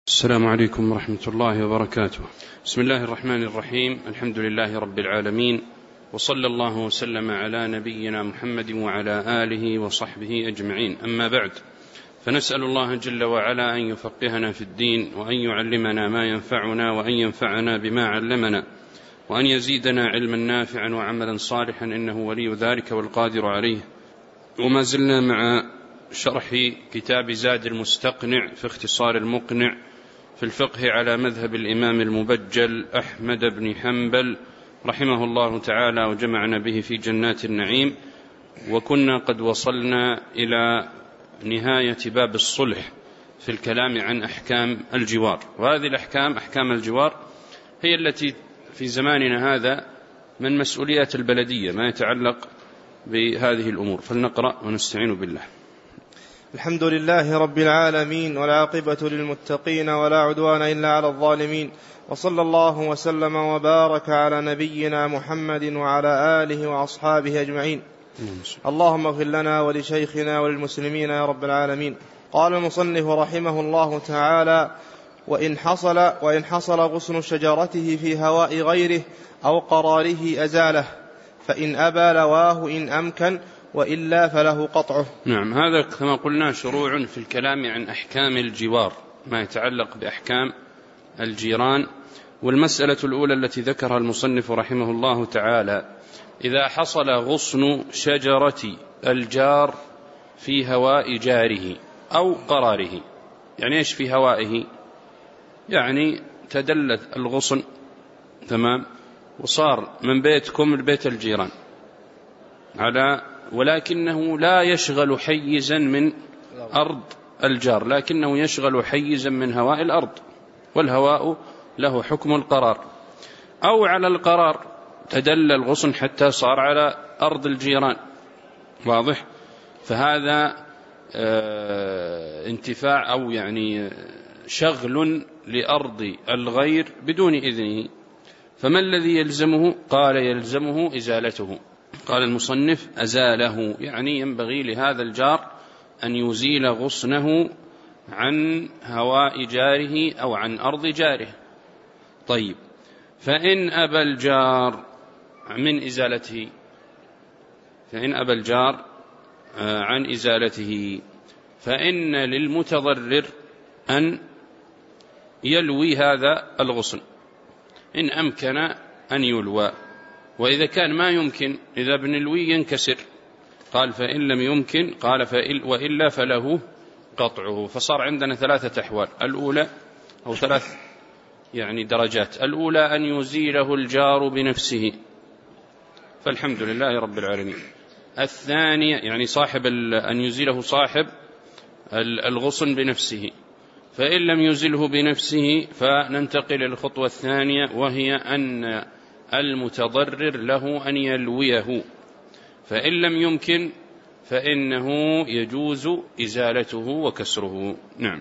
السلام عليكم ورحمة الله وبركاته. بسم الله الرحمن الرحيم. الحمد لله رب العالمين، وصلى الله وسلم على نبينا محمد وعلى آله وصحبه أجمعين. أما بعد، فنسأل الله جل وعلا أن يفقهنا في الدين، وأن يعلمنا ما ينفعنا، وأن ينفعنا بما علمنا، وأن يزيدنا علما نافعا وعملا صالحا، إنه ولي ذلك والقادر عليه. وما زلنا مع شرح كتاب زاد المستقنع في اختصار المقنع في الفقه على مذهب الإمام المبجل أحمد بن حنبل رحمه الله تعالى، وجمعنا به في جنات النعيم. وكنا قد وصلنا إلى نهاية باب الصلح في الكلام عن أحكام الجوار، وهذه الأحكام أحكام الجوار هي التي في زماننا هذا من مسؤوليات البلدية ما يتعلق بهذه الأمور. فلنقرأ ونستعين بالله. الحمد لله رب العالمين، والعاقبة للمتقين، ولا عدوان إلا على الظالمين، وصلى الله وسلم وبارك على نبينا محمد وعلى آله وأصحابه أجمعين. اللهم اغفر لنا ولشيخنا وللمسلمين يا رب العالمين. قال المصنف رحمه الله تعالى: وإن حصل غصن شجرته في هواء غيره أو قراره أزاله، فإن أبى لواه إن أمكن، وإلا فله قطعه. نعم، هذا كما قلنا شروع في الكلام عن أحكام الجوار، ما يتعلق بأحكام الجيران. والمسألة الأولى التي ذكرها المصنف رحمه الله تعالى: إذا حصل غصن شجرة الجار في هواء جاره أو قراره. يعني إيش في هوائه؟ يعني تدلت الغصن تمام، وصار من بيتكم لبيت الجيران ولكنه لا يشغل حيزا من أرض الجار، لكنه يشغل حيزا من هواء الأرض، والهواء له حكم القرار. أو على القرار تدلى الغصن حتى صار على أرض الجيران، واضح؟ فهذا انتفاع أو يعني شغل لأرض الغير بدون إذنه. فما الذي يلزمه؟ قال: يلزمه إزالته. قال المصنف: أزاله، يعني ينبغي لهذا الجار أن يزيل غصنه عن هواء جاره أو عن أرض جاره. طيب، فإن أبى الجار من إزالته، فإن أبى الجار عن إزالته، فإن للمتضرر أن يلوي هذا الغصن إن أمكن أن يلوى. وإذا كان ما يمكن، إذا بنلوي ينكسر، قال: فإن لم يمكن، قال: وإلا فله قطعه. فصار عندنا ثلاثة أحوال، الأولى أو ثلاث يعني درجات. الأولى أن يزيله الجار بنفسه، فالحمد لله رب العالمين. الثانية يعني أن يزيله صاحب الغصن بنفسه، فإن لم يزله بنفسه فننتقل إلى الخطوة الثانية، وهي أن المتضرر له أن يلويه، فإن لم يمكن فإنه يجوز إزالته وكسره. نعم،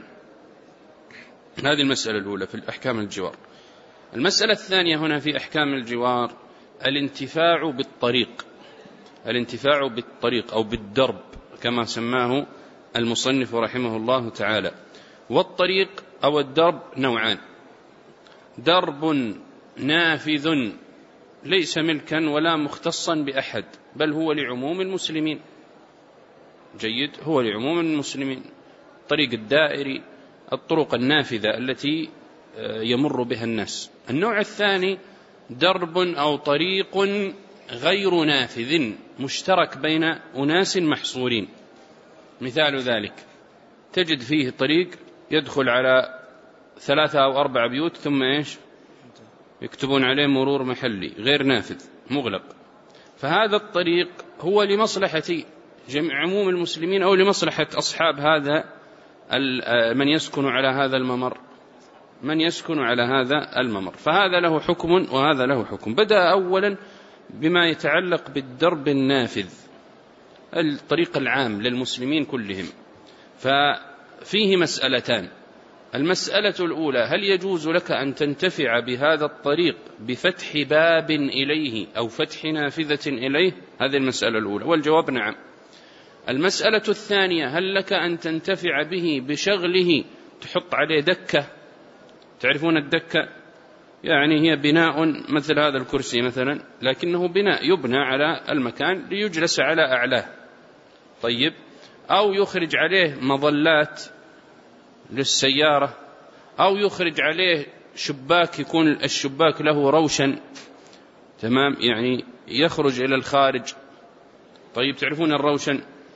هذه المسألة الأولى في أحكام الجوار. المسألة الثانية هنا في أحكام الجوار: الانتفاع بالطريق. الانتفاع بالطريق أو بالدرب كما سماه المصنف رحمه الله تعالى. والطريق أو الدرب نوعان: درب نافذ ليس ملكا ولا مختصا بأحد، بل هو لعموم المسلمين. جيد، هو لعموم المسلمين. الطريق الدائري، الطرق النافذة التي يمر بها الناس. النوع الثاني درب أو طريق غير نافذ، مشترك بين أناس محصورين. مثال ذلك: تجد فيه طريق يدخل على 3 أو 4 بيوت، ثم إيش؟ يكتبون عليه مرور محلي غير نافذ مغلق. فهذا الطريق هو لمصلحة عموم المسلمين أو لمصلحة أصحاب هذا من يسكن على هذا الممر. فهذا له حكم وهذا له حكم. بدأ أولا بما يتعلق بالدرب النافذ، الطريق العام للمسلمين كلهم. ففيه مسألتان: المسألة الأولى: هل يجوز لك أن تنتفع بهذا الطريق بفتح باب إليه أو فتح نافذة إليه؟ هذه المسألة الأولى، والجواب نعم. المسألة الثانية: هل لك أن تنتفع به بشغله، تحط عليه دكة تعرفون الدكة يعني هي بناء مثل هذا الكرسي مثلا، لكنه بناء يبنى على المكان ليجلس على أعلاه. طيب، أو يخرج عليه مظلات للسيارة، أو يخرج عليه شباك يكون الشباك له روشن، تمام، يعني يخرج إلى الخارج. طيب، تعرفون الروشن؟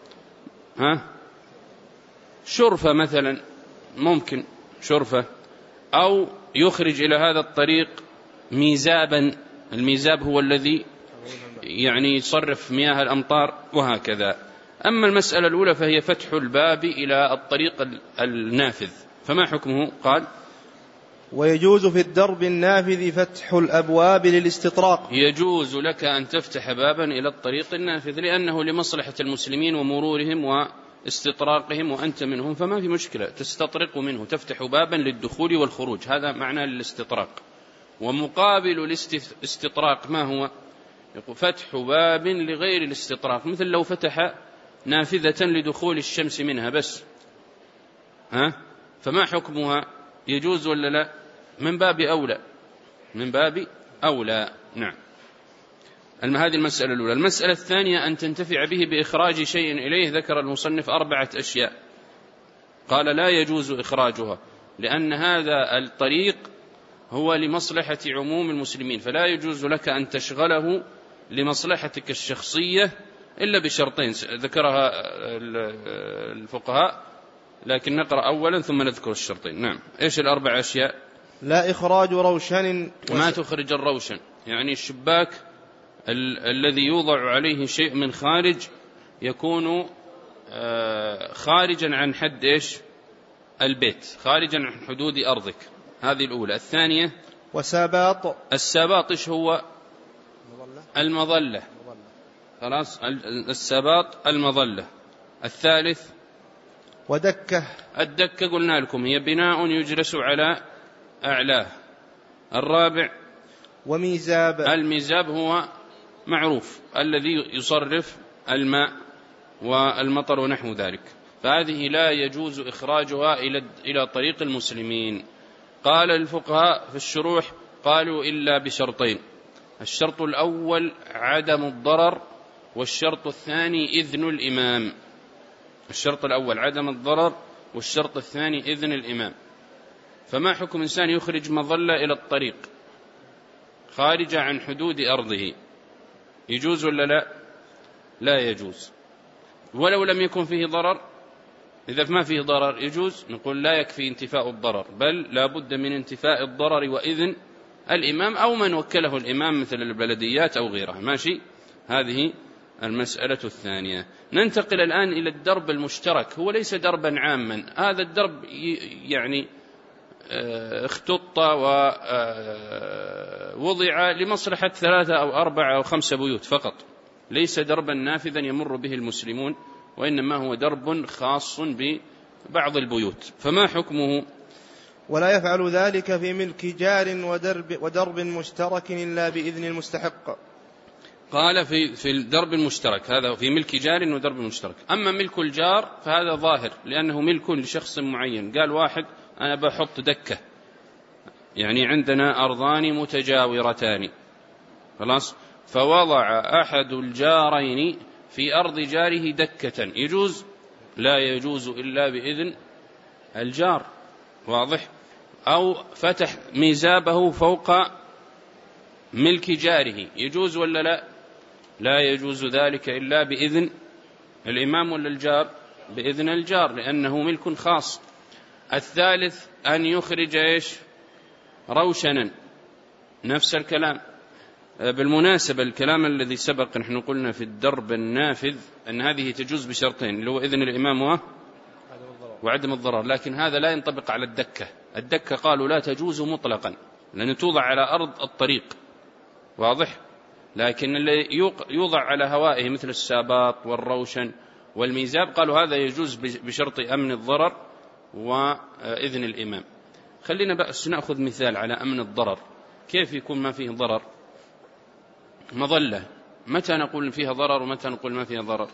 شرفة مثلا، ممكن شرفة، أو يخرج إلى هذا الطريق ميزابا. الميزاب هو الذي يعني يصرف مياه الأمطار وهكذا. أما المسألة الأولى فهي فتح الباب إلى الطريق النافذ، فما حكمه؟ قال: ويجوز في الدرب النافذ فتح الأبواب للاستطراق. يجوز لك أن تفتح بابا إلى الطريق النافذ لأنه لمصلحة المسلمين ومرورهم واستطراقهم، وأنت منهم، فما في مشكلة، تستطرق منه، تفتح بابا للدخول والخروج، هذا معنى الاستطراق. ومقابل الاستطراق ما هو؟ يقول فتح باب لغير الاستطراق، مثل لو فتح نافذة لدخول الشمس منها بس، فما حكمها؟ يجوز ولا لا؟ من باب أولى، من باب أولى. نعم. هذه المسألة الأولى. المسألة الثانية أن تنتفع به بإخراج شيء إليه. ذكر المصنف 4 أشياء، قال لا يجوز إخراجها لأن هذا الطريق هو لمصلحة عموم المسلمين، فلا يجوز لك أن تشغله لمصلحتك الشخصية إلا بشرطين ذكرها الفقهاء، لكن نقرأ أولا ثم نذكر الشرطين. نعم. إيش 4 أشياء؟ لا إخراج روشن، ما تخرج الروشن يعني الشباك الذي يوضع عليه شيء من خارج يكون خارجا عن حد إيش؟ البيت، خارجا عن حدود أرضك، هذه الأولى. الثانية وساباط. الساباط إيش هو؟ المظلة. خلاص، الساباط المظلة. الثالث ودكة. الدكة قلنا لكم هي بناء يجلس على أعلاه. الرابع وميزاب. الميزاب هو معروف الذي يصرف الماء والمطر ونحو ذلك، فهذه لا يجوز إخراجها إلى طريق المسلمين. قال الفقهاء في الشروح قالوا إلا بشرطين: الشرط الأول عدم الضرر، والشرط الثاني إذن الإمام. الشرط الأول عدم الضرر، والشرط الثاني إذن الإمام. فما حكم إنسان يخرج مظلة إلى الطريق خارج عن حدود أرضه؟ يجوز ولا لا؟ لا يجوز، ولو لم يكن فيه ضرر. إذا ما فيه ضرر يجوز، نقول لا يكفي انتفاء الضرر، بل لا بد من انتفاء الضرر وإذن الإمام أو من وكله الإمام مثل البلديات أو غيرها. ماشي، هذه المسألة الثانية. ننتقل الآن إلى الدرب المشترك. هو ليس دربا عاما، هذا الدرب يعني اختط ووضع لمصلحة 3 أو 4 أو 5 بيوت فقط، ليس دربا نافذا يمر به المسلمون، وإنما هو درب خاص ببعض البيوت. فما حكمه؟ ولا يفعل ذلك في ملك جار ودرب مشترك إلا بإذن المستحق. قال في الدرب المشترك، هذا في ملك جار ودرب مشترك. أما ملك الجار فهذا ظاهر لأنه ملك لشخص معين. قال واحد أنا بحط دكة، يعني عندنا أرضان متجاورتان، خلاص، فوضع أحد الجارين في أرض جاره دكة، يجوز؟ لا يجوز إلا بإذن الجار، واضح؟ أو فتح ميزابه فوق ملك جاره، يجوز ولا لا؟ لا يجوز ذلك إلا بإذن الإمام ولا الجار؟ بإذن الجار، لأنه ملك خاص. الثالث أن يخرج إيش؟ روشنا، نفس الكلام. بالمناسبة الكلام الذي سبق نحن قلنا في الدرب النافذ أن هذه تجوز بشرطين، اللي هو إذن الإمام وعدم الضرر، لكن هذا لا ينطبق على الدكة. الدكة قالوا لا تجوز مطلقا لأن توضع على أرض الطريق، واضح؟ لكن اللي يوضع على هوائه مثل الساباط والروشن والميزاب قالوا هذا يجوز بشرط أمن الضرر وإذن الإمام. خلينا بس نأخذ مثال على أمن الضرر. كيف يكون ما فيه ضرر؟ مظلة، متى نقول فيها ضرر ومتى نقول ما فيها ضرر؟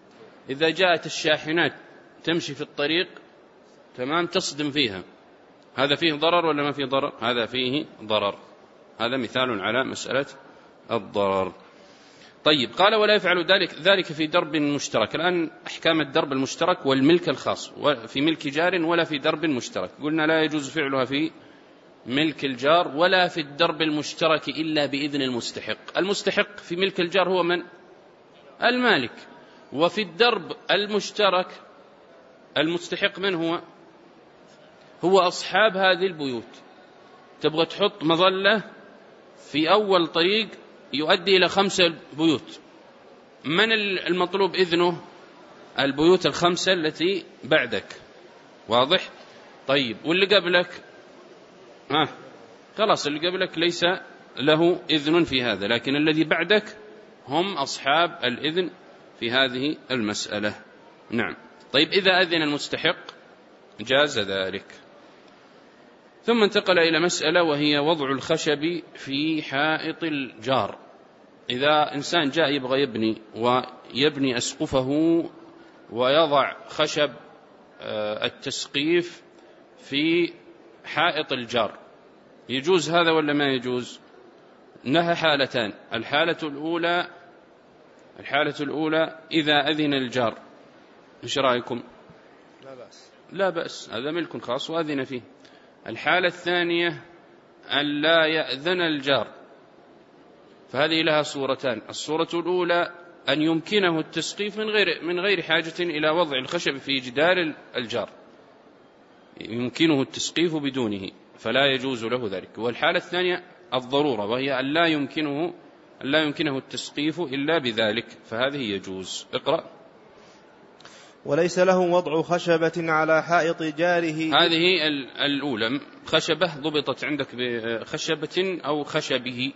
إذا جاءت الشاحنات تمشي في الطريق، تمام، تصدم فيها، هذا فيه ضرر ولا ما فيه ضرر؟ هذا فيه ضرر. هذا مثال على مسألة الضرر. طيب قال ولا يفعل ذلك في درب مشترك. الآن أحكام الدرب المشترك والملك الخاص، في ملك جار ولا في درب مشترك. قلنا لا يجوز فعلها في ملك الجار ولا في الدرب المشترك إلا بإذن المستحق. المستحق في ملك الجار هو من؟ المالك. وفي الدرب المشترك المستحق من هو؟ هو أصحاب هذه البيوت. تبغى تحط مظلة في أول طريق يؤدي إلى 5 بيوت، من المطلوب إذنه؟ البيوت 5 التي بعدك. واضح؟ طيب واللي قبلك؟ خلاص اللي قبلك ليس له إذن في هذا، لكن الذي بعدك هم أصحاب الإذن في هذه المسألة. نعم. طيب إذا أذن المستحق جاز ذلك. ثم انتقل إلى مسألة وهي وضع الخشب في حائط الجار. إذا إنسان جاء يبغى يبني أسقفه ويضع خشب التسقيف في حائط الجار، يجوز هذا ولا ما يجوز؟ لها حالتان. الحالة الأولى إذا أذن الجار، إيش رأيكم؟ لا بأس، هذا ملك خاص وأذن فيه. الحالة الثانية أن لا يأذن الجار، فهذه لها صورتان. الصورة الأولى أن يمكنه التسقيف من غير حاجة إلى وضع الخشب في جدار الجار، يمكنه التسقيف بدونه فلا يجوز له ذلك. والحالة الثانية الضرورة، وهي أن لا يمكنه التسقيف إلا بذلك، فهذه يجوز. اقرأ. وليس له وضع خشبة على حائط جاره. هذه الأولى. خشبة ضبطت عندك بخشبة أو خشبه؟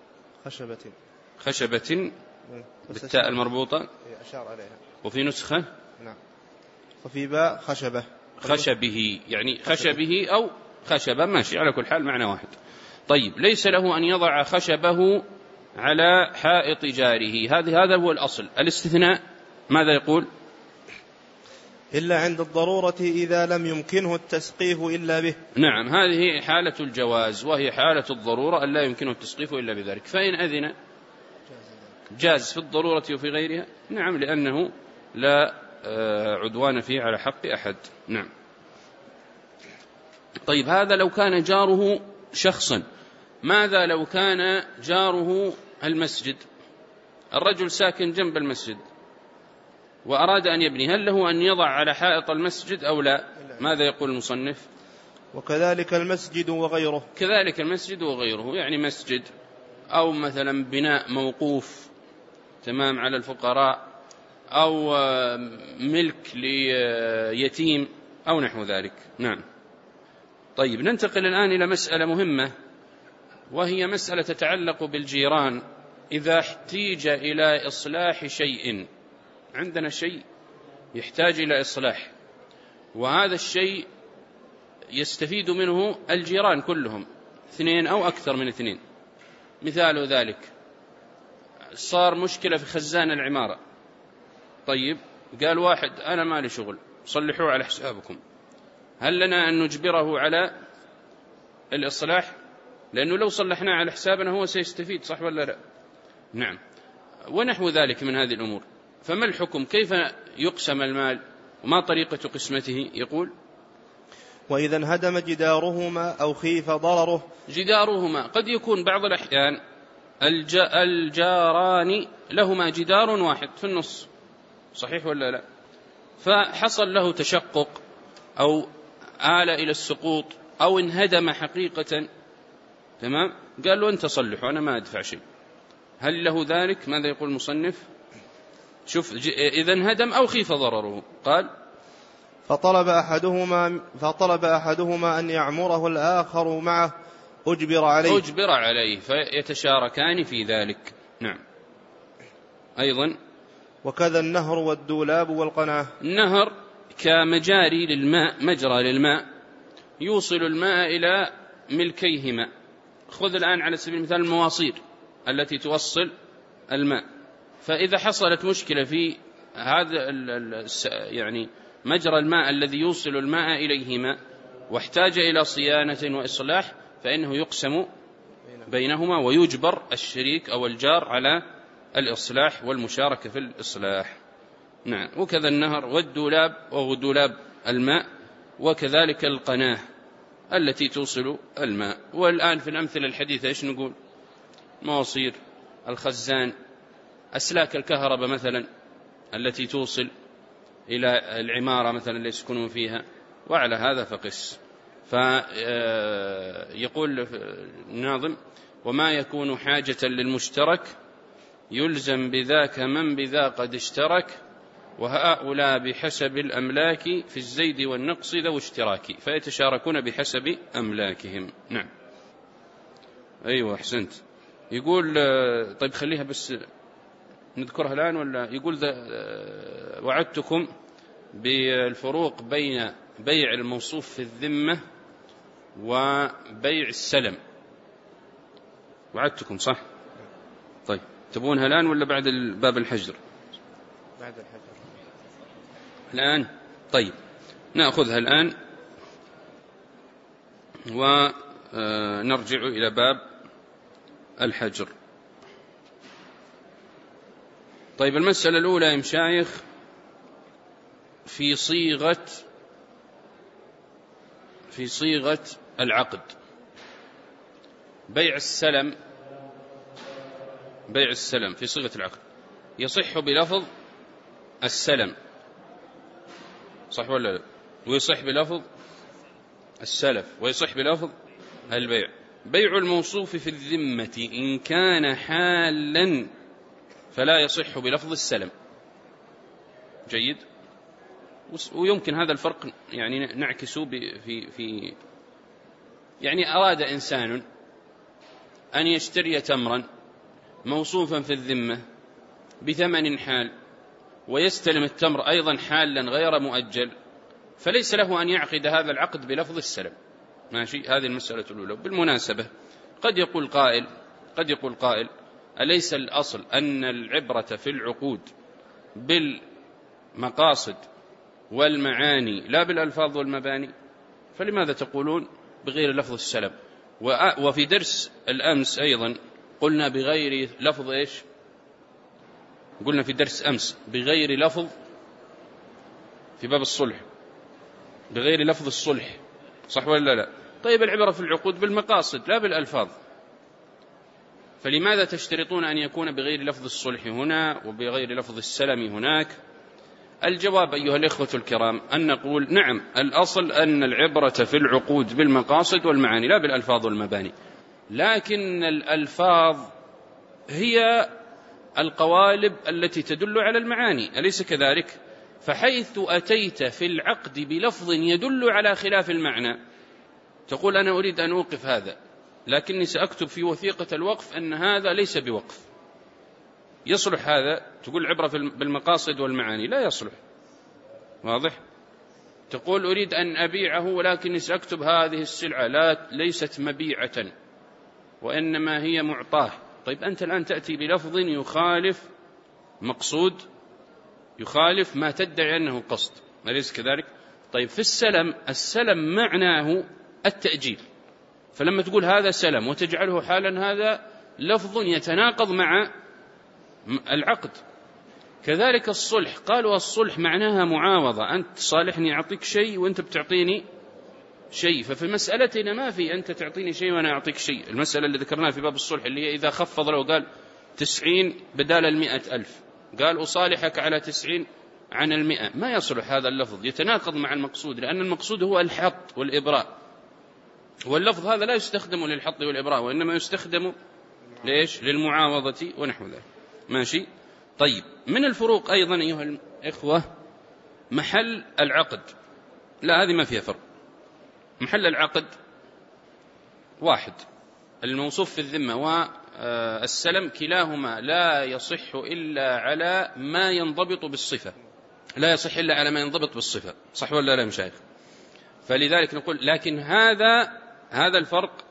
خشبة بالتاء المربوطة أشار عليها. وفي نسخة نعم وفي باء خشبه، يعني خشبه أو خشبة، ماشي، على كل حال معنى واحد. طيب ليس له أن يضع خشبه على حائط جاره، هذا هو الأصل. الاستثناء ماذا يقول؟ إلا عند الضرورة إذا لم يمكنه التسقيف إلا به. نعم، هذه حالة الجواز، وهي حالة الضرورة أن لا يمكنه التسقيف إلا بذلك. فإن أذن جاز في الضرورة وفي غيرها. نعم، لأنه لا عدوان فيه على حق أحد. نعم. طيب هذا لو كان جاره شخصا. ماذا لو كان جاره المسجد؟ الرجل ساكن جنب المسجد وأراد أن يبني، هل له أن يضع على حائط المسجد أو لا؟ ماذا يقول المصنف؟ وكذلك المسجد وغيره. كذلك المسجد وغيره، يعني مسجد أو مثلا بناء موقوف تمام على الفقراء، أو ملك ليتيم أو نحو ذلك. نعم. طيب ننتقل الآن إلى مسألة مهمة، وهي مسألة تتعلق بالجيران. إذا احتيج إلى إصلاح شيء، عندنا شيء يحتاج إلى إصلاح، وهذا الشيء يستفيد منه الجيران كلهم، 2 أو أكثر من 2. مثال ذلك صار مشكلة في خزان العمارة. طيب قال واحد أنا مالي شغل، صلحوه على حسابكم. هل لنا أن نجبره على الإصلاح؟ لأنه لو صلحناه على حسابنا هو سيستفيد، صح ولا لا؟ نعم. ونحو ذلك من هذه الأمور. فما الحكم؟ كيف يقسم المال وما طريقة قسمته؟ يقول وإذا انهدم جدارهما أو خيف ضرره. جدارهما قد يكون بعض الأحيان الجاران لهما جدار واحد في النص، صحيح ولا لا؟ فحصل له تشقق أو آل إلى السقوط أو انهدم حقيقة، تمام؟ قال له أنت صلح وأنا ما أدفع شيء. هل له ذلك؟ ماذا يقول المصنف؟ شوف، إذا انهدم أو خيف ضرره. قال فطلب أحدهما أن يعمره الآخر معه، أجبر عليه فيتشاركان في ذلك. نعم. أيضا وكذا النهر والدولاب والقناة. النهر كمجاري للماء، مجرى للماء يوصل الماء إلى ملكيهما. خذ الآن على سبيل المثال المواصير التي توصل الماء، فإذا حصلت مشكلة في هذا يعني مجرى الماء الذي يوصل الماء إليهما، واحتاج إلى صيانة وإصلاح فإنه يقسم بينهما ويجبر الشريك أو الجار على الإصلاح والمشاركة في الإصلاح. نعم. وكذا النهر والدولاب وهو دولاب الماء، وكذلك القناة التي توصل الماء. والآن في الأمثلة الحديثة إيش نقول؟ مواسير، الخزان، أسلاك الكهرباء مثلا التي توصل إلى العمارة مثلا اللي يسكنون فيها، وعلى هذا فقس. فيقول الناظم: وما يكون حاجة للمشترك يلزم بذاك من بذا قد اشترك، وهؤلاء بحسب الأملاك في الزيد والنقص ذو اشتراك، فيتشاركون بحسب أملاكهم. نعم. أيوة أحسنت. يقول طيب خليها بس نذكرها الآن ولا؟ يقول وعدتكم بالفروق بين بيع الموصوف في الذمة وبيع السلم. وعدتكم صح؟ طيب تبونها الآن ولا بعد باب الحجر؟ بعد الحجر الآن. طيب نأخذها الآن ونرجع إلى باب الحجر. طيب المسألة الأولى يا مشايخ في صيغة العقد. بيع السلم في صيغة العقد يصح بلفظ السلم، صح ولا لا؟ ويصح بلفظ السلف، ويصح بلفظ البيع. بيع الموصوف في الذمة إن كان حالا فلا يصح بلفظ السلم. جيد. ويمكن هذا الفرق يعني نعكسه في يعني أراد إنسان أن يشتري تمرا موصوفا في الذمة بثمن حال ويستلم التمر أيضا حالا غير مؤجل، فليس له أن يعقد هذا العقد بلفظ السلم. ماشي. هذه المسألة الأولى. بالمناسبة قد يقول قائل أليس الأصل أن العبرة في العقود بالمقاصد والمعاني لا بالألفاظ والمباني؟ فلماذا تقولون بغير لفظ السلم؟ وفي درس الأمس أيضا قلنا بغير لفظ إيش؟ قلنا في درس أمس بغير لفظ في باب الصلح، بغير لفظ الصلح، صح ولا لا؟ طيب العبرة في العقود بالمقاصد لا بالألفاظ، فلماذا تشترطون أن يكون بغير لفظ الصلح هنا وبغير لفظ السلم هناك؟ الجواب أيها الإخوة الكرام أن نقول نعم الأصل أن العبرة في العقود بالمقاصد والمعاني لا بالألفاظ والمباني، لكن الألفاظ هي القوالب التي تدل على المعاني، أليس كذلك؟ فحيث أتيت في العقد بلفظ يدل على خلاف المعنى تقول أنا أريد أن أوقف هذا، لكني سأكتب في وثيقة الوقف أن هذا ليس بوقف. يصلح هذا؟ تقول عبرة بالمقاصد والمعاني، لا يصلح. واضح؟ تقول أريد أن أبيعه ولكني سأكتب هذه السلعة ليست مبيعة وإنما هي معطاه. طيب أنت الآن تأتي بلفظ يخالف مقصود، يخالف ما تدعي أنه قصد، أليس كذلك؟ طيب في السلم معناه التأجيل، فلما تقول هذا سلم وتجعله حالا هذا لفظ يتناقض مع العقد. كذلك الصلح، قالوا الصلح معناها معاوضة، أنت صالحني أعطيك شيء وأنت بتعطيني شيء، ففي مسألتنا ما في أنت تعطيني شيء وأنا أعطيك شيء. المسألة اللي ذكرناها في باب الصلح اللي هي إذا خفض له قال 90 بدال 100,000، قال أصالحك على 90 عن 100، ما يصلح هذا اللفظ، يتناقض مع المقصود، لأن المقصود هو الحط والإبراء، واللفظ هذا لا يستخدم للحط والإبراء وإنما يستخدم ليش؟ للمعاوضة ونحو ذلك. ماشي. طيب من الفروق أيضا أيها الإخوة محل العقد، لا هذه ما فيها فرق. محل العقد واحد، الموصوف في الذمة والسلم كلاهما لا يصح إلا على ما ينضبط بالصفة، لا يصح إلا على ما ينضبط بالصفة، صح ولا لا مشايخ؟ فلذلك نقول لكن هذا الفرق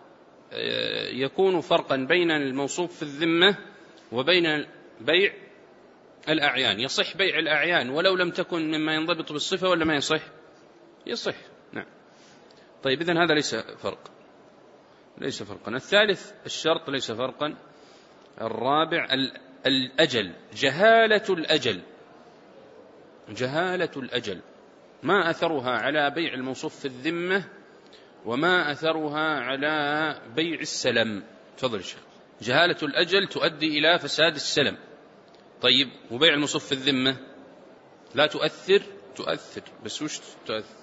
يكون فرقا بين الموصوف في الذمة وبين بيع الأعيان. يصح بيع الأعيان ولو لم تكن مما ينضبط بالصفة ولا ما يصح؟ يصح. نعم. طيب إذن هذا ليس فرقا. الثالث الشرط ليس فرقا. الرابع الأجل، جهالة الأجل ما أثرها على بيع الموصوف في الذمة وما أثرها على بيع السلم. تفضل شيخ. جهالة الأجل تؤدي إلى فساد السلم. طيب وبيع الموصوف في الذمة لا تؤثر بس وش تؤثر؟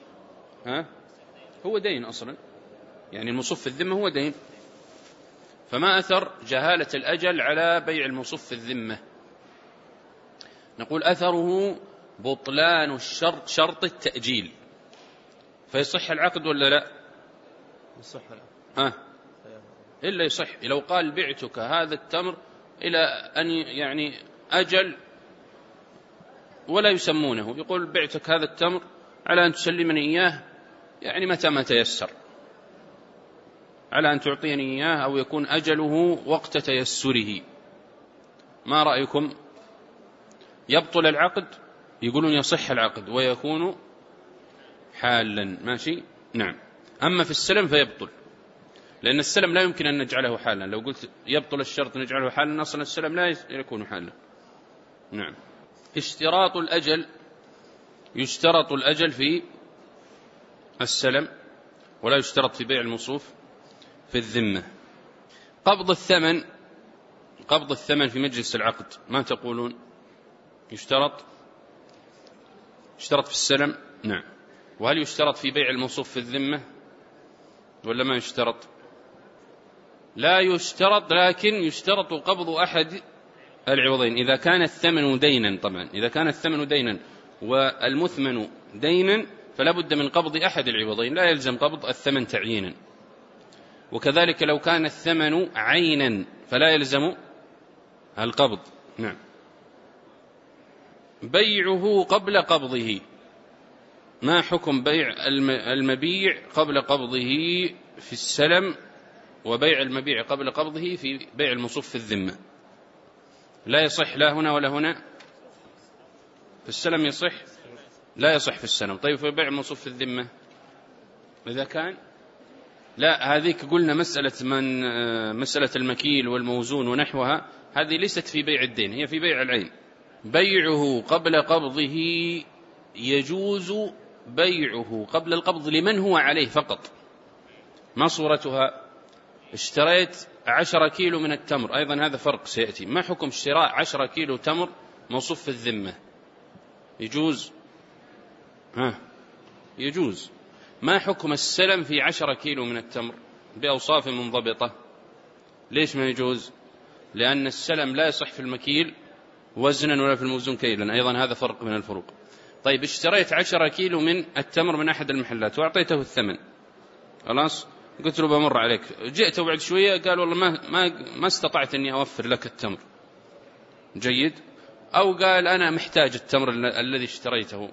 هو دين أصلا، يعني الموصوف في الذمة هو دين، فما أثر جهالة الأجل على بيع الموصوف في الذمة. نقول أثره بطلان الشرط، شرط التأجيل، فيصح العقد ولا لا؟ يصح العقد. إلا يصح لو قال بعتك هذا التمر إلى أن يعني أجل ولا يسمونه، يقول بعتك هذا التمر على أن تسلمني إياه يعني متى ما تيسر، على أن تعطيني إياه أو يكون أجله وقت تيسره. ما رأيكم؟ يبطل العقد؟ يقولون يصح العقد ويكون حالا. ماشي، نعم. أما في السلم فيبطل، لأن السلم لا يمكن أن نجعله حالا. لو قلت يبطل الشرط نجعله حالا، أصلا السلم لا يكون حالا. نعم. اشتراط الأجل، يشترط الأجل في السلم ولا يشترط في بيع الموصوف في الذمة. قبض الثمن في مجلس العقد ما تقولون؟ يشترط في السلم؟ نعم. وهل يشترط في بيع الموصوف في الذمة ولا ما يشترط؟ لا يشترط، لكن يشترط قبض أحد العوضين إذا كان الثمن دينا. طبعا إذا كان الثمن دينا والمثمن دينا فلا بد من قبض أحد العوضين، لا يلزم قبض الثمن تعيينا. وكذلك لو كان الثمن عينا فلا يلزم القبض. نعم. بيعه قبل قبضه، ما حكم بيع المبيع قبل قبضه في السلم وبيع المبيع قبل قبضه في بيع الموصوف في الذمة؟ لا يصح لا هنا ولا هنا. في السلم يصح؟ لا يصح في السلم. طيب في بيع الموصوف في الذمة إذا كان لا، هذيك قلنا مسألة المكيل والموزون ونحوها، هذه ليست في بيع الدين، هي في بيع العين. بيعه قبل قبضه يجوز بيعه قبل القبض لمن هو عليه فقط. ما صورتها؟ اشتريت 10 كيلو من التمر، أيضا هذا فرق سيأتي. ما حكم شراء 10 كيلو تمر موصوف في الذمة؟ يجوز؟ يجوز. ما حكم السلم في 10 كيلو من التمر بأوصاف منضبطة؟ ليش ما يجوز؟ لأن السلم لا يصح في المكيل وزنا ولا في الموزون كيلا، أيضا هذا فرق من الفروق. طيب اشتريت 10 كيلو من التمر من أحد المحلات وأعطيته الثمن، خلاص قلت له بمر عليك، جئت بعد شوية قال والله ما استطعت أني أوفر لك التمر، جيد، أو قال أنا محتاج التمر الذي اشتريته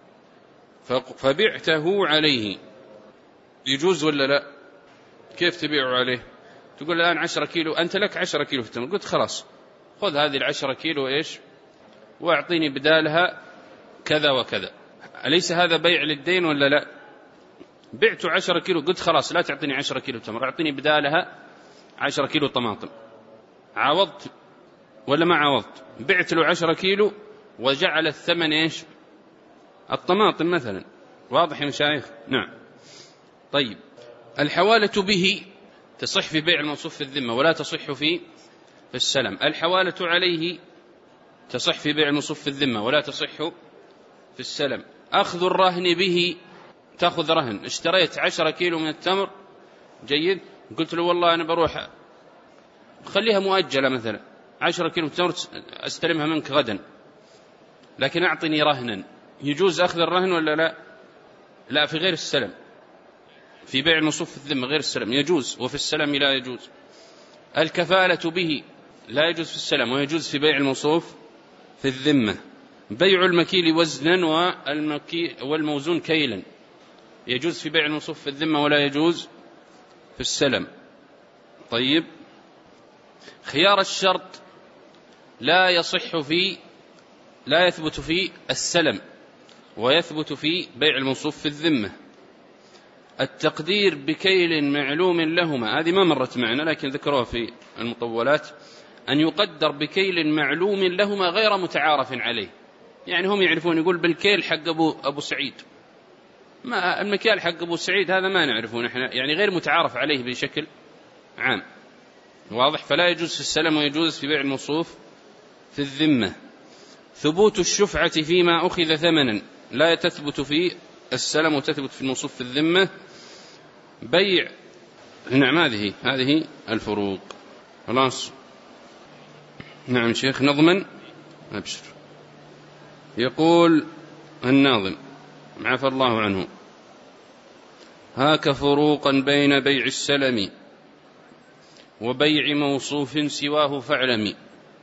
فبعته عليه، يجوز ولا لا؟ كيف تبيعه عليه؟ تقول الآن 10 كيلو، أنت لك 10 كيلو في التمر، قلت خلاص خذ هذه 10 كيلو وأعطيني بدالها كذا وكذا. أليس هذا بيع للدين ولا لا؟ بعت 10 كيلو، قلت خلاص لا تعطيني 10 كيلو تمر، أعطيني بدالها 10 كيلو طماطم. عوضت ولا ما عوضت؟ بعت له 10 كيلو وجعل الثمن الطماطم مثلا. واضح يا مشايخ؟ نعم. طيب الحوالة به تصح في بيع الموصوف في الذمة ولا تصح في السلم. الحوالة عليه تصح في بيع الموصوف في الذمة ولا تصح في السلم. أخذ الرهن به، تأخذ رهن، اشتريت 10 كيلو من التمر، جيد، قلت له والله أنا بروح خليها مؤجلة مثلا 10 كيلو تمر أستلمها منك غدا، لكن أعطني رهنا، يجوز أخذ الرهن ولا لا؟ لا، في غير السلم، في بيع الموصوف في الذمة غير السلم يجوز، وفي السلم لا يجوز. الكفالة به لا يجوز في السلم ويجوز في بيع الموصوف في الذمة. بيع المكيل وزنا والموزون كيلا يجوز في بيع الموصوف في الذمة ولا يجوز في السلم. طيب خيار الشرط لا يثبت في السلم ويثبت في بيع الموصوف في الذمة. التقدير بكيل معلوم لهما، هذه ما مرت معنا لكن ذكروها في المطولات، أن يقدر بكيل معلوم لهما غير متعارف عليه. يعني هم يعرفون، يقول بالكيل حق أبو سعيد، ما المكيال حق أبو سعيد هذا ما نعرفه نحن، يعني غير متعارف عليه بشكل عام، واضح؟ فلا يجوز في السلم ويجوز في بيع الموصوف في الذمة. ثبوت الشفعة فيما أخذ ثمنا، لا تثبت في السلم وتثبت في الموصوف في الذمة. بيع، نعم هذه الفروق. خلاص. نعم شيخ نظما أبشر. يقول الناظم عفى الله عنه: هاك فروقا بين بيع السلم وبيع موصوف سواه فاعلم،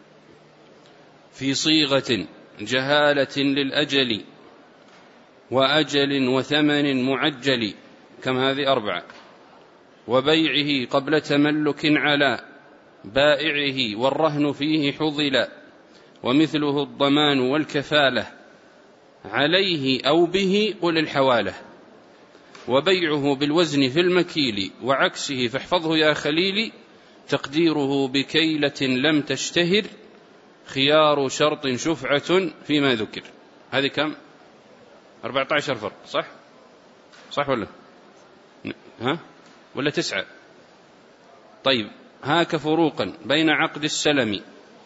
في صيغة جهالة للأجل وأجل وثمن معجل، كم هذه 4. وبيعه قبل تملك على بائعه والرهن فيه حضل، ومثله الضمان والكفالة عليه أو به قل الحوالة. وبيعه بالوزن في المكيل وعكسه فاحفظه يا خليلي، تقديره بكيلة لم تشتهر، خيار شرط شفعة فيما ذكر. هذه كم؟ 14 فرق، صح ولا ولا 9؟ طيب، هاك فروقا بين عقد السلم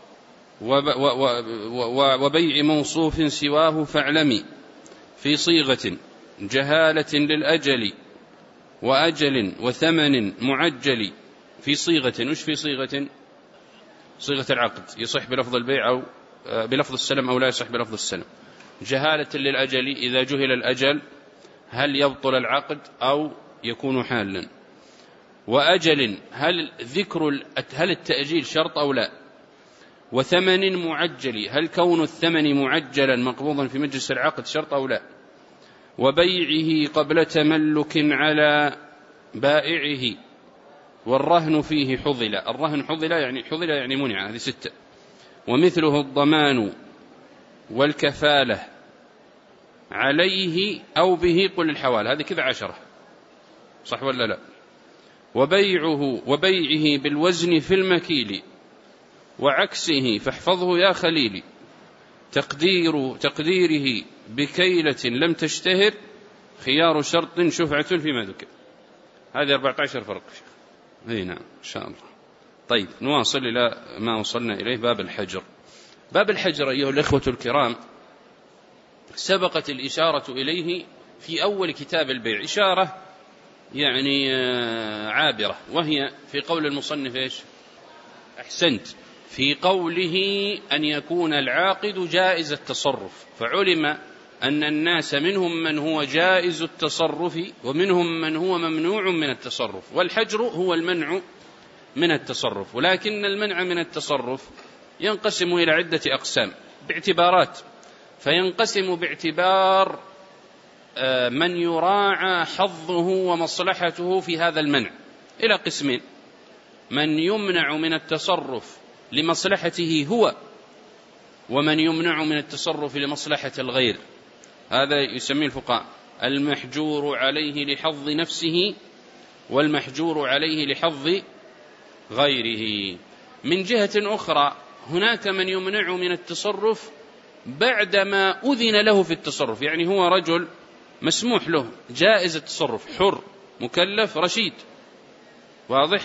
وبيع موصوف سواه فاعلمي، في صيغة جهالة للأجل وأجل وثمن معجل. في صيغة، وش في صيغة؟ صيغة العقد يصح بلفظ البيع أو بلفظ السلم أو لا يصح بلفظ السلم. جهالة للأجل، إذا جهل الأجل هل يبطل العقد أو يكون حالا. وأجل، هل التأجيل شرط أو لا. وثمن معجل، هل كون الثمن معجلا مقبوضا في مجلس العقد شرط أو لا. وبيعه قبل تملك على بائعه والرهن فيه حضل. الرهن حضل يعني منع، هذه 6. ومثله الضمان والكفالة عليه أو به قل الحوالة، هذه كذا 10، صح ولا لا؟ وبيعه بالوزن في المكيل وعكسه فاحفظه يا خليلي، تقديره بكيلة لم تشتهر، خيار شرط شفعة فيما ذكر. هذه 14 فرق. نعم إن شاء الله. طيب نواصل إلى ما وصلنا إليه، باب الحجر. باب الحجر أيها الأخوة الكرام سبقت الإشارة إليه في أول كتاب البيع، إشارة يعني عابرة، وهي في قول المصنف إيش؟ أحسنت، في قوله أن يكون العاقد جائز التصرف، فعلم أن الناس منهم من هو جائز التصرف ومنهم من هو ممنوع من التصرف، والحجر هو المنع من التصرف. ولكن المنع من التصرف ينقسم إلى عدة أقسام باعتبارات، فينقسم باعتبار من يراعى حظه ومصلحته في هذا المنع إلى قسمين: من يمنع من التصرف لمصلحته هو، ومن يمنع من التصرف لمصلحة الغير. هذا يسميه الفقهاء المحجور عليه لحظ نفسه والمحجور عليه لحظ غيره. من جهة أخرى هناك من يمنع من التصرف بعدما أذن له في التصرف، يعني هو رجل مسموح له جائز التصرف، حر مكلف رشيد، واضح؟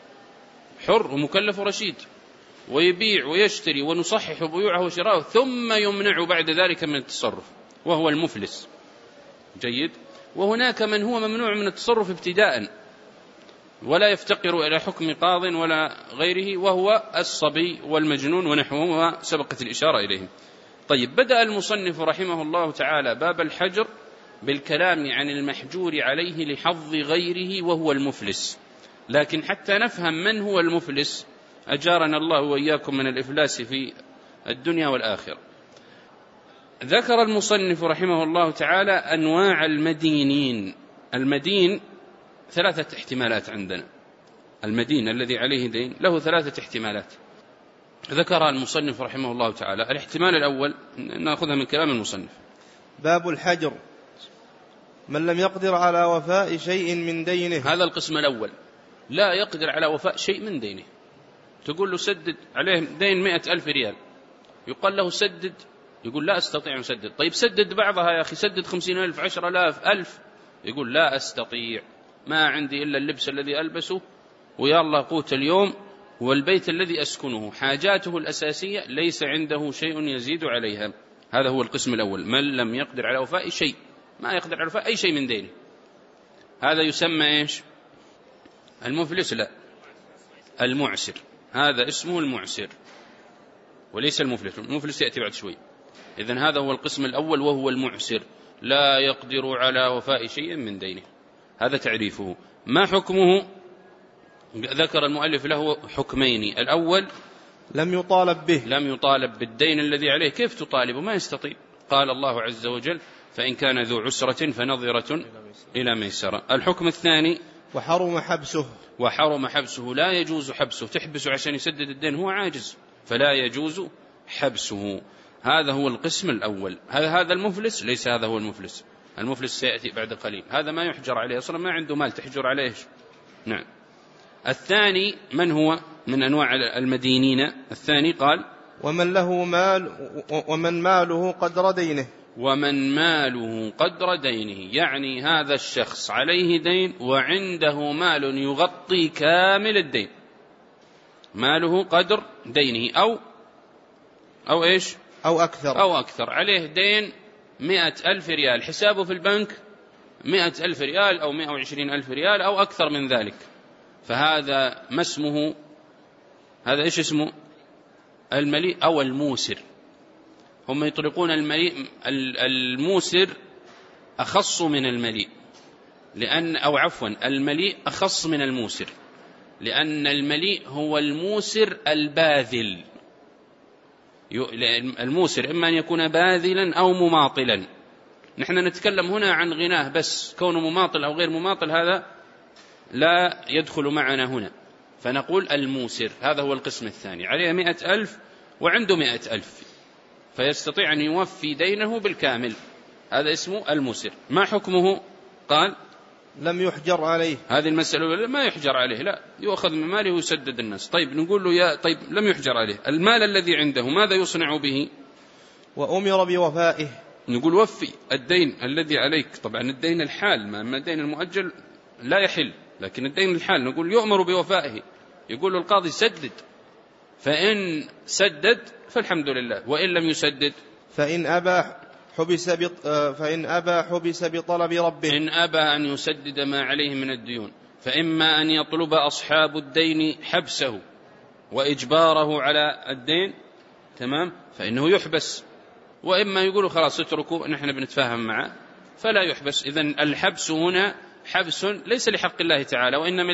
حر ومكلف رشيد، ويبيع ويشتري ونصحح بيوعه وشراءه، ثم يمنع بعد ذلك من التصرف وهو المفلس. جيد. وهناك من هو ممنوع من التصرف ابتداء ولا يفتقر إلى حكم قاض ولا غيره، وهو الصبي والمجنون ونحوهم، وسبقت الإشارة إليهم. طيب، بدأ المصنف رحمه الله تعالى باب الحجر بالكلام عن المحجور عليه لحظ غيره وهو المفلس. لكن حتى نفهم من هو المفلس، أجارنا الله وإياكم من الإفلاس في الدنيا والآخرة، ذكر المصنف رحمه الله تعالى أنواع المدينين. المدين 3 احتمالات عندنا، المدين الذي عليه دين له 3 احتمالات ذكر المصنف رحمه الله تعالى. الاحتمال الأول نأخذها من كلام المصنف: باب الحجر من لم يقدر على وفاء شيء من دينه. هذا القسم الأول، لا يقدر على وفاء شيء من دينه. تقول له سدد عليه دين 100,000 ريال، يقال له سدد، يقول لا أستطيع أن أسدد. طيب سدد بعضها يا أخي، سدد 50,000 10,000 1,000، يقول لا أستطيع، ما عندي إلا اللبس الذي ألبسه ويا الله قوت اليوم والبيت الذي أسكنه، حاجاته الأساسية ليس عنده شيء يزيد عليها. هذا هو القسم الأول، من لم يقدر على وفاء شيء، ما يقدر على وفاء أي شيء من دينه. هذا يسمى إيش؟ المفلس؟ لا، المعسر. هذا اسمه المعسر وليس المفلس. المفلس يأتي بعد شوي. إذن هذا هو القسم الأول وهو المعسر، لا يقدر على وفاء شيء من دينه. هذا تعريفه. ما حكمه؟ ذكر المؤلف له حكمين. الأول لم يطالب به، لم يطالب بالدين الذي عليه. كيف تطالبه؟ ما يستطيع. قال الله عز وجل فإن كان ذو عسرة فنظرة إلى ميسرة. الحكم الثاني وحرم حبسه، وحرم حبسه، لا يجوز حبسه، تحبسه عشان يسدد الدين، هو عاجز، فلا يجوز حبسه. هذا هو القسم الأول. هذا المفلس؟ ليس هذا هو المفلس. المفلس سيأتي بعد قليل. هذا ما يحجر عليه أصلا، ما عنده مال تحجر عليه. نعم. الثاني من هو من أنواع المدينين؟ الثاني قال ومن له مال ومن ماله قدر دينه. ومن ماله قدر دينه، يعني هذا الشخص عليه دين وعنده مال يغطي كامل الدين، ماله قدر دينه أو إيش؟ أو أكثر. عليه دين 100,000 ريال، حسابه في البنك 100,000 ريال أو 120,000 ريال أو أكثر من ذلك. فهذا ما اسمه؟ هذا إيش اسمه؟ المليء أو الموسر. هم يطلقون الموسر أخص من المليء، المليء أخص من الموسر، لأن المليء هو الموسر الباذل. الموسر إما أن يكون باذلا أو مماطلا. نحن نتكلم هنا عن غناه بس، كونه مماطل أو غير مماطل هذا لا يدخل معنا هنا. فنقول الموسر. هذا هو القسم الثاني، عليه 100,000 وعنده 100,000 فيستطيع أن يوفي دينه بالكامل، هذا اسمه الموسر. ما حكمه؟ قال لم يحجر عليه. هذه المسألة ما يحجر عليه، لا، يؤخذ من ماله ويسدد الناس. طيب نقول له طيب لم يحجر عليه، المال الذي عنده ماذا يصنع به؟ وأمر بوفائه. نقول وفي الدين الذي عليك. طبعا الدين الحال، ما الدين المؤجل لا يحل، لكن الدين الحال نقول يؤمر بوفائه. يقول له القاضي سدد، فإن سدد فالحمد لله، وإن لم يسدد فإن أبى حبس بطلب ربه. إن أبى أن يسدد ما عليه من الديون، فإما أن يطلب أصحاب الدين حبسه وإجباره على الدين، تمام، فإنه يحبس، وإما يقولوا خلاص اتركوا نحن بنتفاهم معه فلا يحبس. إذن الحبس هنا حبس ليس لحق الله تعالى، وإنما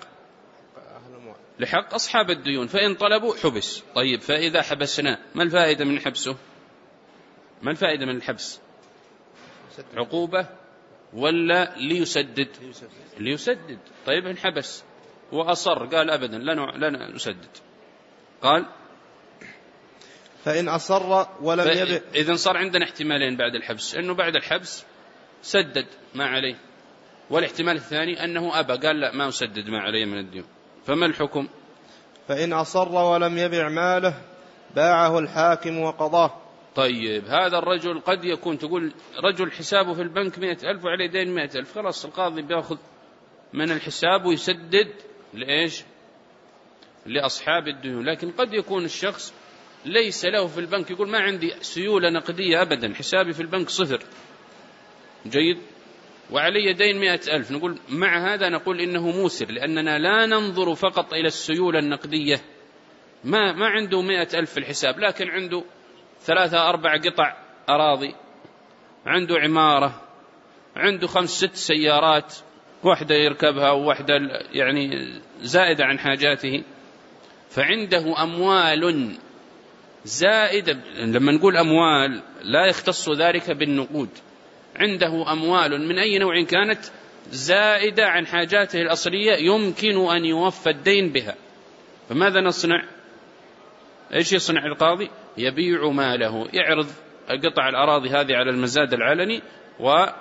لحق أصحاب الديون، فإن طلبوا حبس. طيب فإذا حبسنا ما الفائدة من حبسه؟ ما الفائدة من الحبس؟ عقوبة ولا ليسدد؟ ليسدد. طيب انحبس وأصر قال أبدا لا نسدد، قال فإن أصر ولم يبع. إذن صار عندنا احتمالين بعد الحبس، أنه بعد الحبس سدد ما عليه، والاحتمال الثاني أنه أبى قال لا ما أسدد ما عليه من الديون. فما الحكم؟ فإن أصر ولم يبع ماله باعه الحاكم وقضاه. طيب هذا الرجل قد يكون تقول رجل حسابه في البنك 100,000 وعليه دين 100,000، خلاص القاضي بيأخذ من الحساب ويسدد لإيش؟ لأصحاب الديون. لكن قد يكون الشخص ليس له في البنك، يقول ما عندي سيولة نقدية أبدا، حسابي في البنك 0، جيد، وعلي دين 100,000. نقول مع هذا نقول إنه موسر، لأننا لا ننظر فقط إلى السيولة النقدية. ما عنده 100,000 في الحساب، لكن عنده 3-4 قطع أراضي، عنده عمارة، عنده 5-6 سيارات، واحدة يركبها وواحدة يعني زائدة عن حاجاته، فعنده أموال زائدة. لما نقول أموال لا يختص ذلك بالنقود، عنده أموال من أي نوع كانت زائدة عن حاجاته الأصلية يمكن أن يوفى الدين بها. فماذا نصنع؟ إيش يصنع القاضي؟ يبيع ماله، يعرض قطع الأراضي هذه على المزاد العلني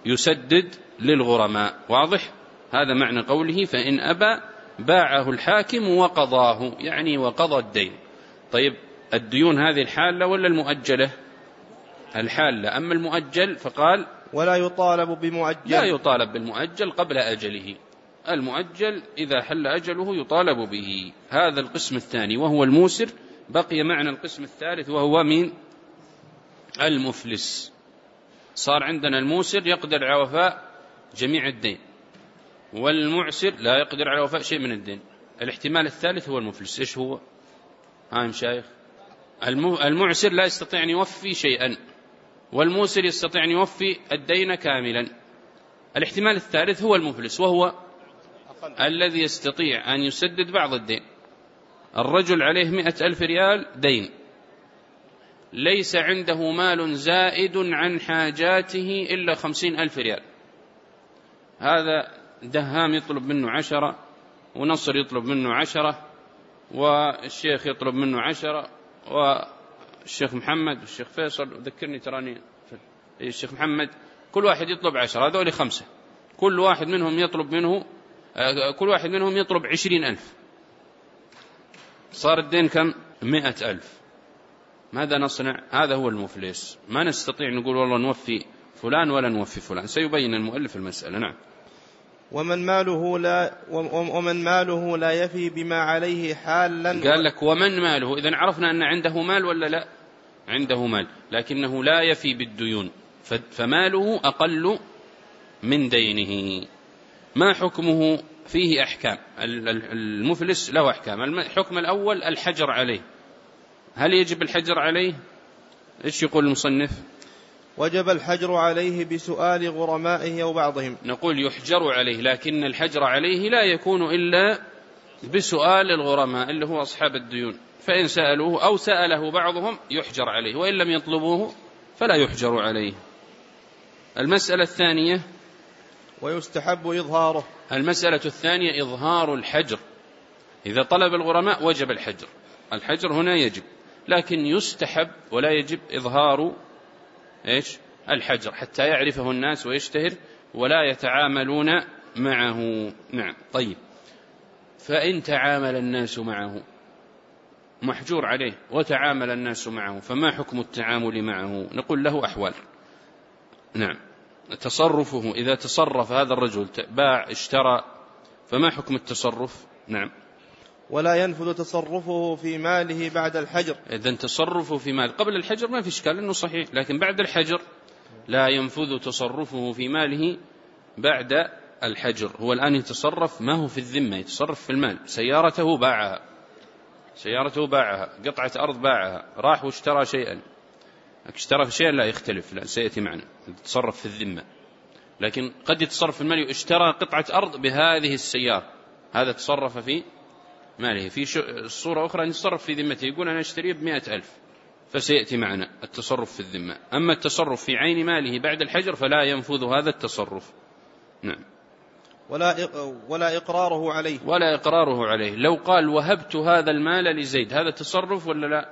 يسدد للغرماء. واضح؟ هذا معنى قوله فإن أبى باعه الحاكم وقضاه، يعني وقضى الدين. طيب الديون هذه الحالة ولا المؤجلة؟ الحالة. أما المؤجل فقال ولا يطالب بمؤجل، لا يطالب بالمؤجل قبل أجله. المؤجل إذا حل أجله يطالب به. هذا القسم الثاني وهو الموسر. بقي معنا القسم الثالث وهو من المفلس. صار عندنا الموسر يقدر على وفاء جميع الدين، والمعسر لا يقدر على وفاء شيء من الدين. الاحتمال الثالث هو المفلس. إيش هو؟ مشايخ، المعسر لا يستطيع أن يوفي شيئا، والموسر يستطيع أن يوفي الدين كاملا. الاحتمال الثالث هو المفلس، وهو الذي يستطيع أن يسدد بعض الدين. الرجل عليه 100,000 ريال دين، ليس عنده مال زائد عن حاجاته إلا 50,000 ريال. هذا دهام يطلب منه 10، ونصر يطلب منه 10، والشيخ يطلب منه 10، والشيخ محمد والشيخ فيصل، ذكرني تراني الشيخ محمد، كل واحد يطلب 10، هذول 5، كل واحد منهم يطلب 20,000. صار الدين كم؟ 100,000. ماذا نصنع؟ هذا هو المفلس. ما نستطيع نقول والله نوفي فلان ولا نوفي فلان. سيبين المؤلف المسألة. نعم. ومن ماله لا يفي بما عليه حالا. قال لك ومن ماله، إذن عرفنا أن عنده مال ولا لا؟ عنده مال لكنه لا يفي بالديون، فماله أقل من دينه. ما حكمه؟ فيه أحكام. المفلس له أحكام. الحكم الأول الحجر عليه. هل يجب الحجر عليه؟ إيش يقول المصنف؟ وجب الحجر عليه بسؤال غرمائه أو بعضهم. نقول يحجر عليه، لكن الحجر عليه لا يكون إلا بسؤال الغرماء اللي هو أصحاب الديون، فإن سألوه أو سأله بعضهم يحجر عليه، وإن لم يطلبوه فلا يحجر عليه. المسألة الثانية ويستحب إظهاره. المسألة الثانية إظهار الحجر. إذا طلب الغرماء وجب الحجر. الحجر هنا يجب، لكن يستحب ولا يجب إظهار الحجر حتى يعرفه الناس ويشتهر ولا يتعاملون معه. نعم. طيب، فإن تعامل الناس معه، محجور عليه وتعامل الناس معه، فما حكم التعامل معه؟ نقول له أحوال. نعم. تصرفه، إذا تصرف هذا الرجل باع اشترى، فما حكم التصرف؟ نعم. ولا ينفذ تصرفه في ماله بعد الحجر. إذن تصرفه في مال قبل الحجر ما في إشكال إنه صحيح، لكن بعد الحجر لا ينفذ تصرفه في ماله بعد الحجر. هو الآن يتصرف، ما هو في الذمة، يتصرف في المال. سيارته باعها، قطعة أرض باعها، راح واشترى شيئا، اشترى في شيء لا يختلف، لا سيأتي معنا، يتصرف في الذمة. لكن قد يتصرف في المال، اشترى قطعة أرض بهذه السيارة، هذا تصرف في ماله. في صورة أخرى يتصرف في ذمته، يقول أنا اشتريه ب100,000، فسيأتي معنا التصرف في الذمة. أما التصرف في عين ماله بعد الحجر فلا ينفذ هذا التصرف. نعم. ولا إقراره عليه. ولا إقراره عليه. لو قال وهبت هذا المال لزيد، هذا تصرف ولا لا؟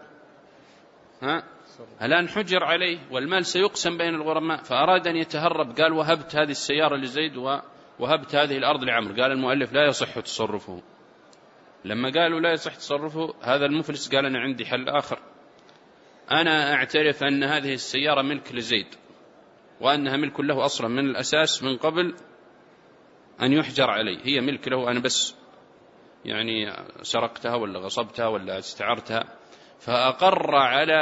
الآن حجر عليه والمال سيقسم بين الغرماء، فأراد أن يتهرب، قال وهبت هذه السيارة لزيد وهبت هذه الأرض لعمر. قال المؤلف لا يصح تصرفه. لما قالوا لا يصح تصرفه، هذا المفلس قال أنا عندي حل آخر، أنا أعترف أن هذه السيارة ملك لزيد، وأنها ملك له أصلا من الأساس من قبل أن يحجر عليه، هي ملك له، أنا بس يعني سرقتها ولا غصبتها ولا استعرتها. فأقر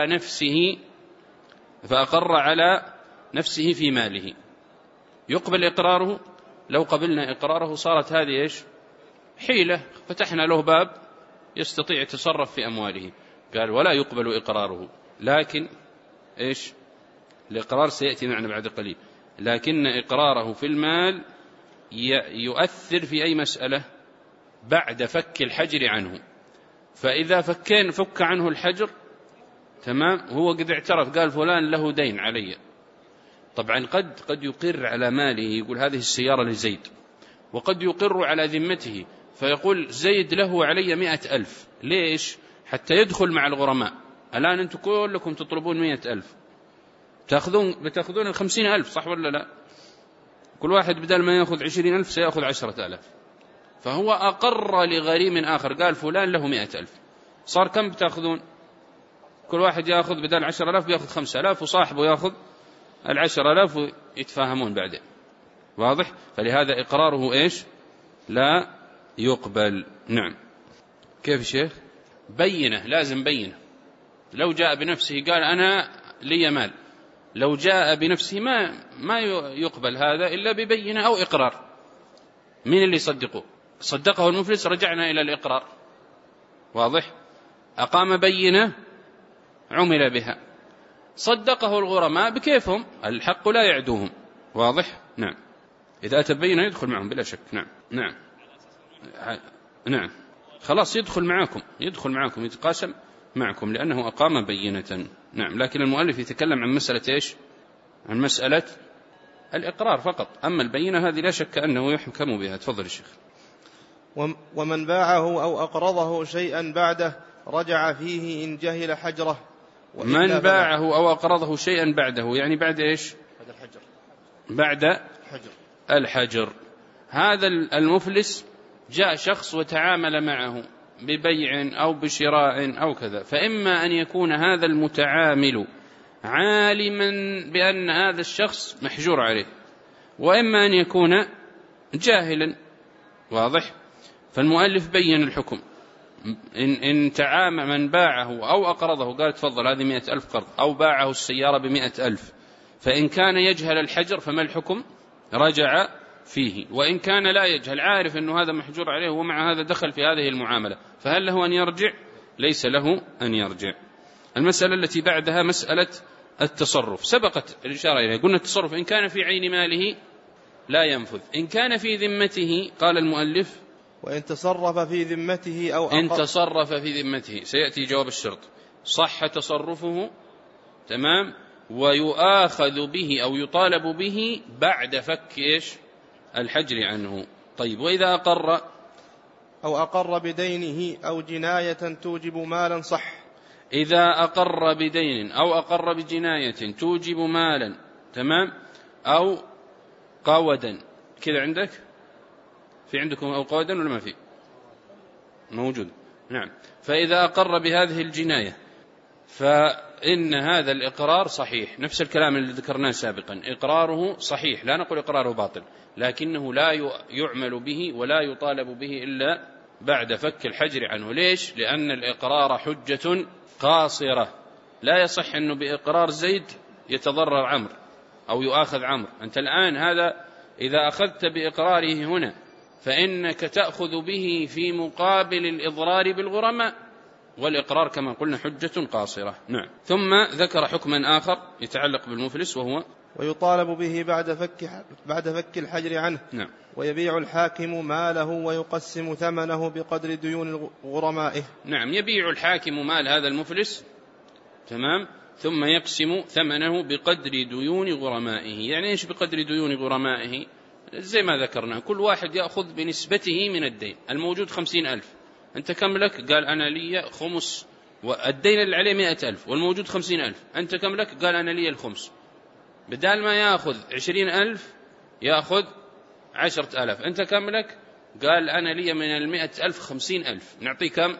على نفسه في ماله. يقبل إقراره؟ لو قبلنا إقراره صارت هذه حيلة، فتحنا له باب يستطيع يتصرف في أمواله. قال ولا يقبل إقراره، لكن الإقرار سيأتي معنا بعد قليل، لكن إقراره في المال يؤثر في أي مسألة بعد فك الحجر عنه. فإذا فك عنه الحجر تمام، هو قد اعترف، قال فلان له دين علي. طبعا قد يقر على ماله، يقول هذه السيارة لزيد، وقد يقر على ذمته فيقول زيد له علي 100,000. ليش؟ حتى يدخل مع الغرماء. الآن أنتم كلكم تطلبون 100,000، بتأخذون 50,000، صح ولا لا؟ كل واحد بدل ما يأخذ 20,000 سيأخذ 10,000، فهو أقر لغريم آخر، قال فلان له 100,000، صار كم بتأخذون؟ كل واحد يأخذ بدل 10,000 بيأخذ 5,000، وصاحبه يأخذ 10,000 ويتفاهمون بعدين. واضح؟ فلهذا إقراره إيش؟ لا يقبل. نعم. كيف شيخ؟ بينة، لازم بينة. لو جاء بنفسه قال أنا لي مال، لو جاء بنفسه ما يقبل هذا إلا ببينة أو إقرار. مين اللي يصدقه؟ صدقه المفلس، رجعنا إلى الإقرار. واضح؟ أقام بينة عمل بها، صدقه الغرماء بكيفهم، الحق لا يعدوهم. واضح؟ نعم. إذا أتى بينة يدخل معهم بلا شك. نعم. نعم. نعم. خلاص يدخل معكم يتقاسم معكم لأنه أقام بينة. نعم. لكن المؤلف يتكلم عن مسألة إيش؟ عن مسألة الإقرار فقط، أما البينة هذه لا شك أنه يحكم بها. تفضل الشيخ. ومن باعه أو أقرضه شيئا بعده رجع فيه إن جهل حجره. من باعه أو أقرضه شيئا بعده يعني بعد إيش؟ بعد الحجر. هذا المفلس جاء شخص وتعامل معه ببيع أو بشراء أو كذا، فإما أن يكون هذا المتعامل عالما بأن هذا الشخص محجور عليه، وإما أن يكون جاهلا. واضح؟ فالمؤلف بين الحكم. إن تعامل من باعه أو أقرضه، قال تفضل هذه 100,000 قرض، أو باعه السيارة ب100,000، فإن كان يجهل الحجر فما الحكم؟ رجع فيه. وإن كان لا يجهل، عارف أنه هذا محجور عليه ومع هذا دخل في هذه المعاملة، فهل له أن يرجع؟ ليس له أن يرجع. المسألة التي بعدها مسألة التصرف، سبقت الإشارة إليها. قلنا التصرف إن كان في عين ماله لا ينفذ، إن كان في ذمته قال المؤلف وإن تصرف في ذمته أو إن تصرف في ذمته، سيأتي جواب الشرط، صح تصرفه تمام، ويؤاخذ به أو يطالب به بعد فك إيش؟ الحجر عنه. طيب، وإذا أقر أو أقر بدينه أو جناية توجب مالا صح. إذا أقر بدين أو أقر بجناية توجب مالا، تمام، أو قودا، كذا عندك؟ في عندكم أو قودا ولا ما في؟ موجود. نعم. فإذا أقر بهذه الجناية فإن هذا الإقرار صحيح، نفس الكلام اللي ذكرناه سابقا، إقراره صحيح، لا نقول إقراره باطل، لكنه لا يعمل به ولا يطالب به إلا بعد فك الحجر عنه. ليش؟ لأن الإقرار حجة قاصرة، لا يصح أنه بإقرار زيد يتضرر عمرو أو يؤاخذ عمرو. أنت الآن هذا إذا أخذت بإقراره هنا فإنك تأخذ به في مقابل الإضرار بالغرماء، والإقرار كما قلنا حجة قاصرة. نعم. ثم ذكر حكما آخر يتعلق بالمفلس وهو ويطالب به بعد فك الحجر عنه. نعم. ويبيع الحاكم ماله ويقسم ثمنه بقدر ديون غرمائه. نعم، يبيع الحاكم مال هذا المفلس، تمام، ثم يقسم ثمنه بقدر ديون غرمائه. يعني إيش بقدر ديون غرمائه؟ زي ما ذكرنا، كل واحد يأخذ بنسبته من الدين. الموجود 50,000، أنت كم لك؟ قال أنا لي خمس، والدين اللي عليه 100,000 والموجود 50,000، أنت كم لك؟ قال أنا لي الخمس. بدال ما يأخذ 20,000 يأخذ 10,000. أنت كم لك؟ قال أنا لي من 100,000 50,000، نعطيه كم؟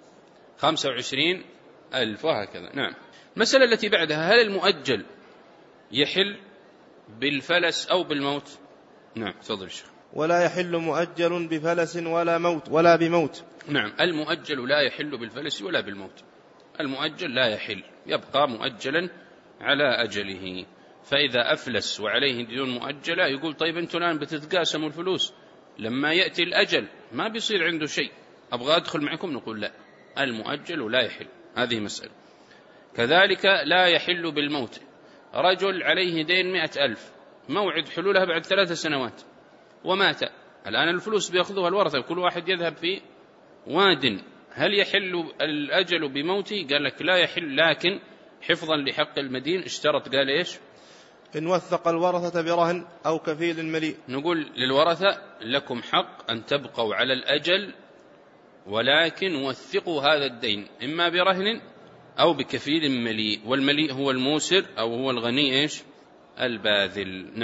25,000، وهكذا. نعم. المسألة التي بعدها، هل المؤجل يحل بالفلس أو بالموت؟ نعم. تفضل الشيخ. ولا يحل مؤجل بفلس ولا بموت. نعم، المؤجل لا يحل بالفلس ولا بالموت. المؤجل لا يحل، يبقى مؤجلا على أجله. فإذا أفلس وعليه ديون مؤجلة يقول طيب أنتوا الآن بتتقاسموا الفلوس، لما يأتي الأجل ما بيصير عنده شيء، أبغى أدخل معكم. نقول لا، المؤجل لا يحل. هذه مسألة. كذلك لا يحل بالموت. رجل عليه دين 100,000، موعد حلولها بعد 3 سنوات ومات، الآن الفلوس بيأخذوها الورثة، كل واحد يذهب في واد. هل يحل الأجل بموته؟ قال لك لا يحل، لكن حفظا لحق المدين اشترط، قال إيش؟ إن وثق الورثة برهن أو كفيل مليء. نقول للورثة لكم حق أن تبقوا على الأجل، ولكن وثقوا هذا الدين إما برهن أو بكفيل مليء، والمليء هو الموسر أو هو الغني إيش؟ الباذل. نعم.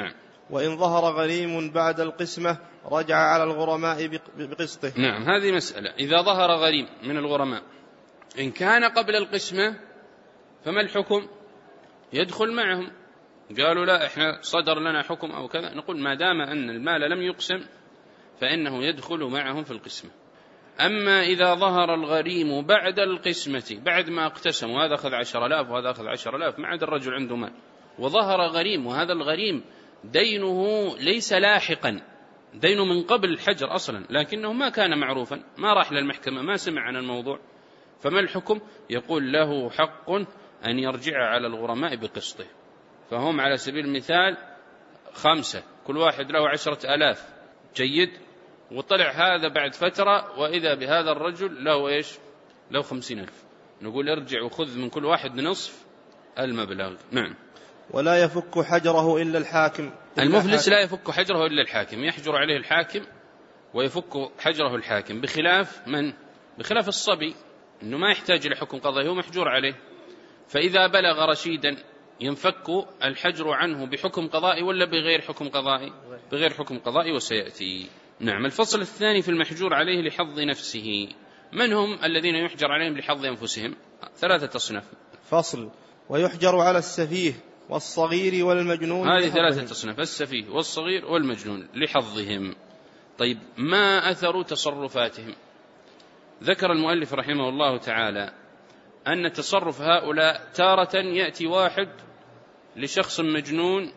وإن ظهر غريم بعد القسمة رجع على الغرماء بقسطه. نعم، هذه مسألة. إذا ظهر غريم من الغرماء إن كان قبل القسمة فما الحكم؟ يدخل معهم. قالوا لا، إحنا صدر لنا حكم أو كذا، نقول ما دام أن المال لم يقسم فإنه يدخل معهم في القسمة. أما إذا ظهر الغريم بعد القسمة، بعد ما اقتسموا، هذا أخذ 10,000 وهذا أخذ 10,000، ما عاد الرجل عنده مال، وظهر غريم، وهذا الغريم دينه ليس لاحقا، دينه من قبل الحجر أصلا، لكنه ما كان معروفا، ما راح للمحكمة، ما سمع عن الموضوع، فما الحكم؟ يقول له حق أن يرجع على الغرماء بقسطه. فهم على سبيل المثال 5، كل واحد له 10,000، جيد، وطلع هذا بعد فترة وإذا بهذا الرجل له إيش؟ له 50,000، نقول ارجع وخذ من كل واحد نصف المبلغ. نعم. ولا يفك حجره إلا الحاكم. المفلس لا يفك حجره إلا الحاكم، يحجر عليه الحاكم ويفك حجره الحاكم، بخلاف من؟ بخلاف الصبي، إنه ما يحتاج إلى حكم قضائي، هو محجور عليه. فإذا بلغ رشيدا ينفك الحجر عنه بحكم قضائي ولا بغير حكم قضائي؟ بغير حكم قضائي، وسيأتي. نعم. الفصل الثاني في المحجور عليه لحظ نفسه. من هم الذين يحجر عليهم لحظ أنفسهم؟ 3 أصناف. فصل: ويحجر على السفيه والصغير والمجنون. هذه 3 أصناف: السفيه والصغير والمجنون لحظهم. طيب، ما أثر تصرفاتهم؟ ذكر المؤلف رحمه الله تعالى أن تصرف هؤلاء تارة يأتي واحد لشخص مجنون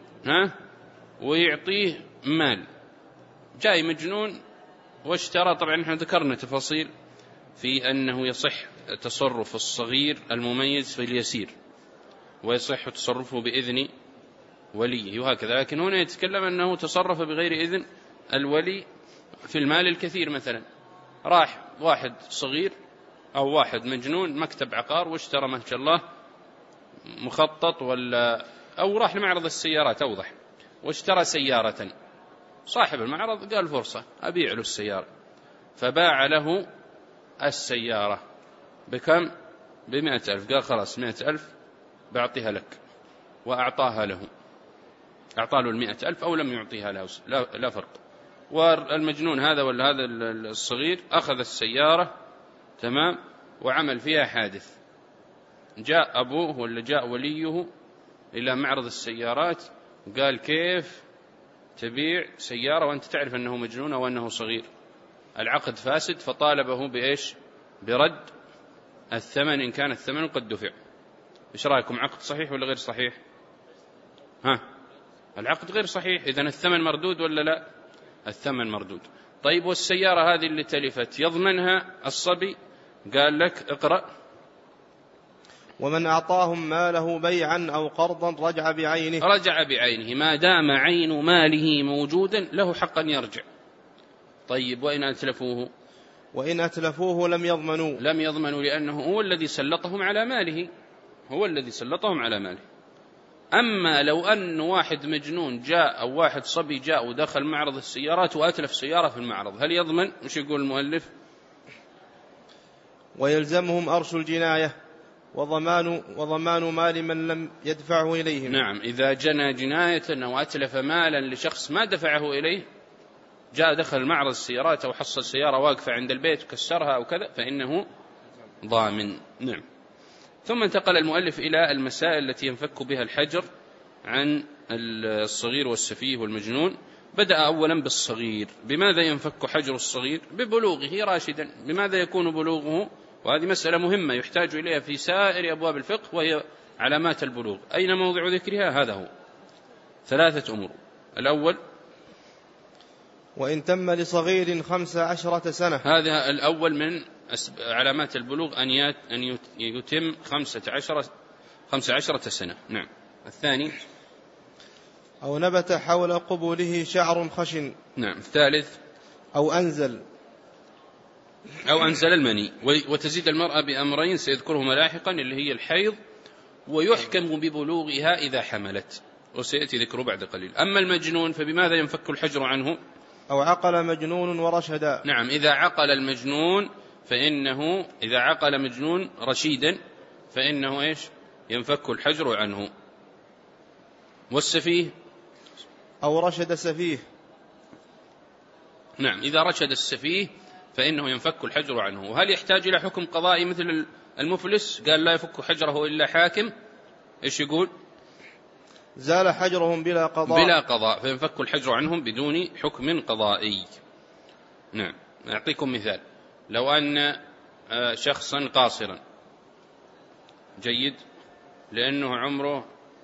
ويعطيه مال، جاي مجنون واشترى. طبعا نحن ذكرنا تفاصيل في أنه يصح تصرف الصغير المميز في اليسير، ويصح تصرفه بإذن وليه وهكذا، لكن هنا يتكلم أنه تصرف بغير إذن الولي في المال الكثير. مثلا راح واحد صغير أو واحد مجنون مكتب عقار واشترى ما شاء الله مخطط، أو راح لمعرض السيارات أوضح واشترى سيارة، صاحب المعرض قال فرصة أبيع له السيارة، فباع له السيارة بكم؟ ب100,000. قال خلاص 100,000 بعطيها لك، وأعطاها له، أعطى له 100,000 أو لم يعطيها له، لا فرق. والمجنون هذا ولا هذا الصغير أخذ السيارة تمام وعمل فيها حادث، جاء أبوه ولا جاء وليه إلى معرض السيارات وقال كيف تبيع سيارة وأنت تعرف أنه مجنون أو أنه صغير؟ العقد فاسد، فطالبه بإيش؟ برد الثمن إن كان الثمن قد دفع. إيش رأيكم، عقد صحيح ولا غير صحيح؟ العقد غير صحيح، إذن الثمن مردود ولا لا؟ الثمن مردود. طيب، والسيارة هذه اللي تلفت يضمنها الصبي؟ قال لك اقرأ: ومن أعطاهم ماله بيعا أو قرضا رجع بعينه. رجع بعينه، ما دام عين ماله موجودا له حق أن يرجع. طيب، وإن أتلفوه؟ وإن أتلفوه لم يضمنوا. لم يضمنوا، لأنه هو الذي سلطهم على ماله، هو الذي سلطهم على ماله. أما لو أن واحد مجنون جاء أو واحد صبي جاء ودخل معرض السيارات وأتلف سيارة في المعرض، هل يضمن؟ مش يقول المؤلف؟ ويلزمهم أرش الجناية وضمان مال من لم يدفعه إليهم. نعم، إذا جنى جناية أو أتلف مالا لشخص ما دفعه إليه، جاء دخل معرض السيارات أو حصل سيارة واقفة عند البيت وكسرها أو كذا، فإنه ضامن. نعم. ثم انتقل المؤلف إلى المسائل التي ينفك بها الحجر عن الصغير والسفيه والمجنون. بدأ أولا بالصغير. بماذا ينفك حجر الصغير؟ ببلوغه راشدا. بماذا يكون بلوغه؟ وهذه مسألة مهمة يحتاج إليها في سائر أبواب الفقه، وهي علامات البلوغ. أين موضع ذكرها؟ هذا هو 3 أمور. الأول: وإن تم لصغير 15 سنة. هذا الأول من علامات البلوغ، أن يتم 15 سنة. نعم. الثاني: أو نبت حول قبوله شعر خشن. نعم. الثالث: أو أنزل المني. وتزيد المرأة بأمرين سيذكرهما لاحقا، اللي هي الحيض، ويحكم ببلوغها إذا حملت، وسيأتي ذكره بعد قليل. أما المجنون فبماذا ينفك الحجر عنه؟ أو عقل مجنون ورشدا. نعم، إذا عقل المجنون فإنه، إذا عقل مجنون رشيدا فإنه إيش؟ ينفك الحجر عنه. والسفيه أو رشد سفيه. نعم، إذا رشد السفيه فإنه ينفك الحجر عنه. وهل يحتاج إلى حكم قضائي مثل المفلس؟ قال لا يفك حجره إلا حاكم. إيش يقول؟ زال حجرهم بلا قضاء. بلا قضاء، فينفك الحجر عنهم بدون حكم قضائي. نعم. أعطيكم مثال. لو أن شخصا قاصرا جيد لأنه عمره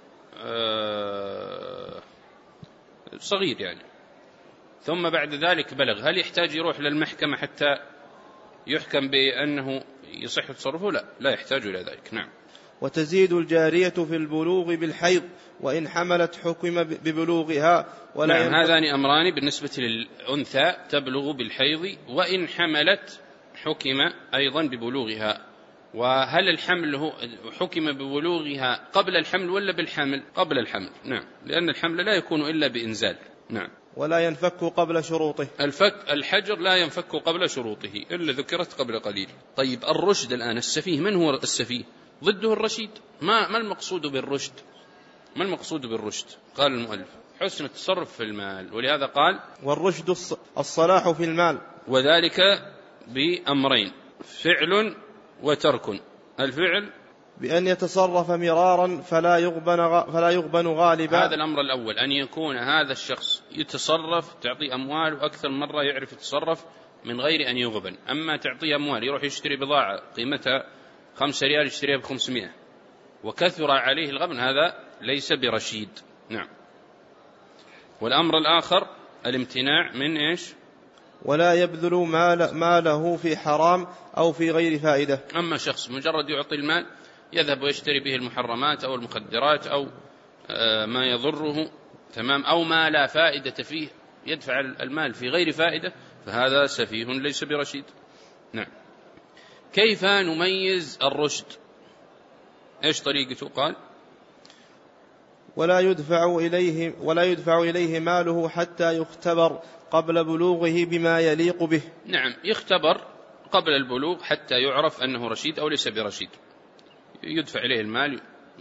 صغير يعني، ثم بعد ذلك بلغ، هل يحتاج يروح للمحكمة حتى يحكم بأنه يصح تصرفه؟ لا يحتاج إلى ذلك. نعم. وتزيد الجارية في البلوغ بالحيض وإن حملت حكم ببلوغها. ولا نعم، هذان أمران بالنسبة للأنثى تبلغ بالحيض، وإن حملت حكم أيضا ببلوغها. وهل الحمل حكم ببلوغها قبل الحمل ولا بالحمل؟ قبل الحمل. نعم، لأن الحمل لا يكون إلا بإنزال. نعم. ولا ينفك قبل شروطه. الحجر لا ينفك قبل شروطه إلا ذكرت قبل قليل. طيب الرشد الآن، السفيه، من هو السفيه؟ ضده الرشيد. ما المقصود بالرشد؟ ما المقصود بالرشد؟ قال المؤلف حسن التصرف في المال، ولهذا قال والرشد الصلاح في المال، وذلك بأمرين: فعل وترك. الفعل بأن يتصرف مرارا فلا يغبن غالبا. هذا الأمر الأول، أن يكون هذا الشخص يتصرف، تعطي أموال أكثر مرة يعرف يتصرف من غير أن يغبن. أما تعطي أموال يروح يشتري بضاعة قيمتها 5 ريال يشتريها ب500 وكثر عليه الغبن، هذا ليس برشيد. نعم. والأمر الآخر الامتناع من إيش؟ ولا يبذل ماله في حرام أو في غير فائدة. أما شخص مجرد يعطي المال يذهب ويشتري به المحرمات أو المخدرات أو ما يضره، تمام، أو ما لا فائدة فيه، يدفع المال في غير فائدة، فهذا سفيه ليس برشيد. نعم. كيف نميز الرشد؟ إيش طريقته؟ قال ولا يدفع إليه ماله حتى يختبر قبل بلوغه بما يليق به. نعم، يختبر قبل البلوغ حتى يعرف أنه رشيد أو ليس برشيد، يدفع إليه المال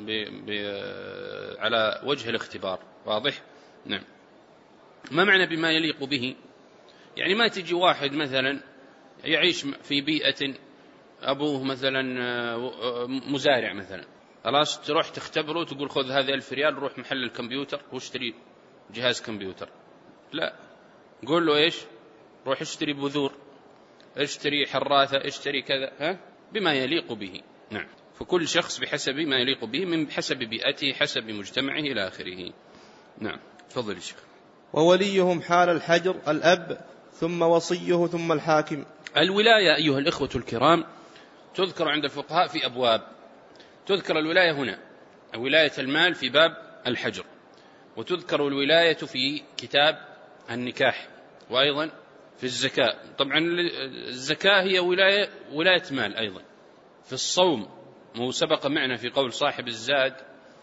على وجه الاختبار. واضح؟ نعم. ما معنى بما يليق به؟ يعني ما تجي واحد مثلا يعيش في بيئة أبوه مثلا مزارع مثلا، خلاص تروح تختبره وتقول خذ هذه 1000 ريال روح محل الكمبيوتر واشتري جهاز كمبيوتر. لا، قول له إيش؟ روح اشتري بذور، اشتري حراثة، اشتري كذا، بما يليق به. نعم. فكل شخص بحسب ما يليق به من حسب بيئته حسب مجتمعه إلى آخره. نعم. تفضل يا شيخ. ووليهم حال الحجر الأب ثم وصيه ثم الحاكم. الولاية أيها الإخوة الكرام تذكر عند الفقهاء في أبواب. تذكر الولاية هنا ولاية المال في باب الحجر، وتذكر الولاية في كتاب النكاح، وأيضا في الزكاة. طبعا الزكاة هي ولاية مال. أيضا في الصوم، مو سبق معنا في قول صاحب الزاد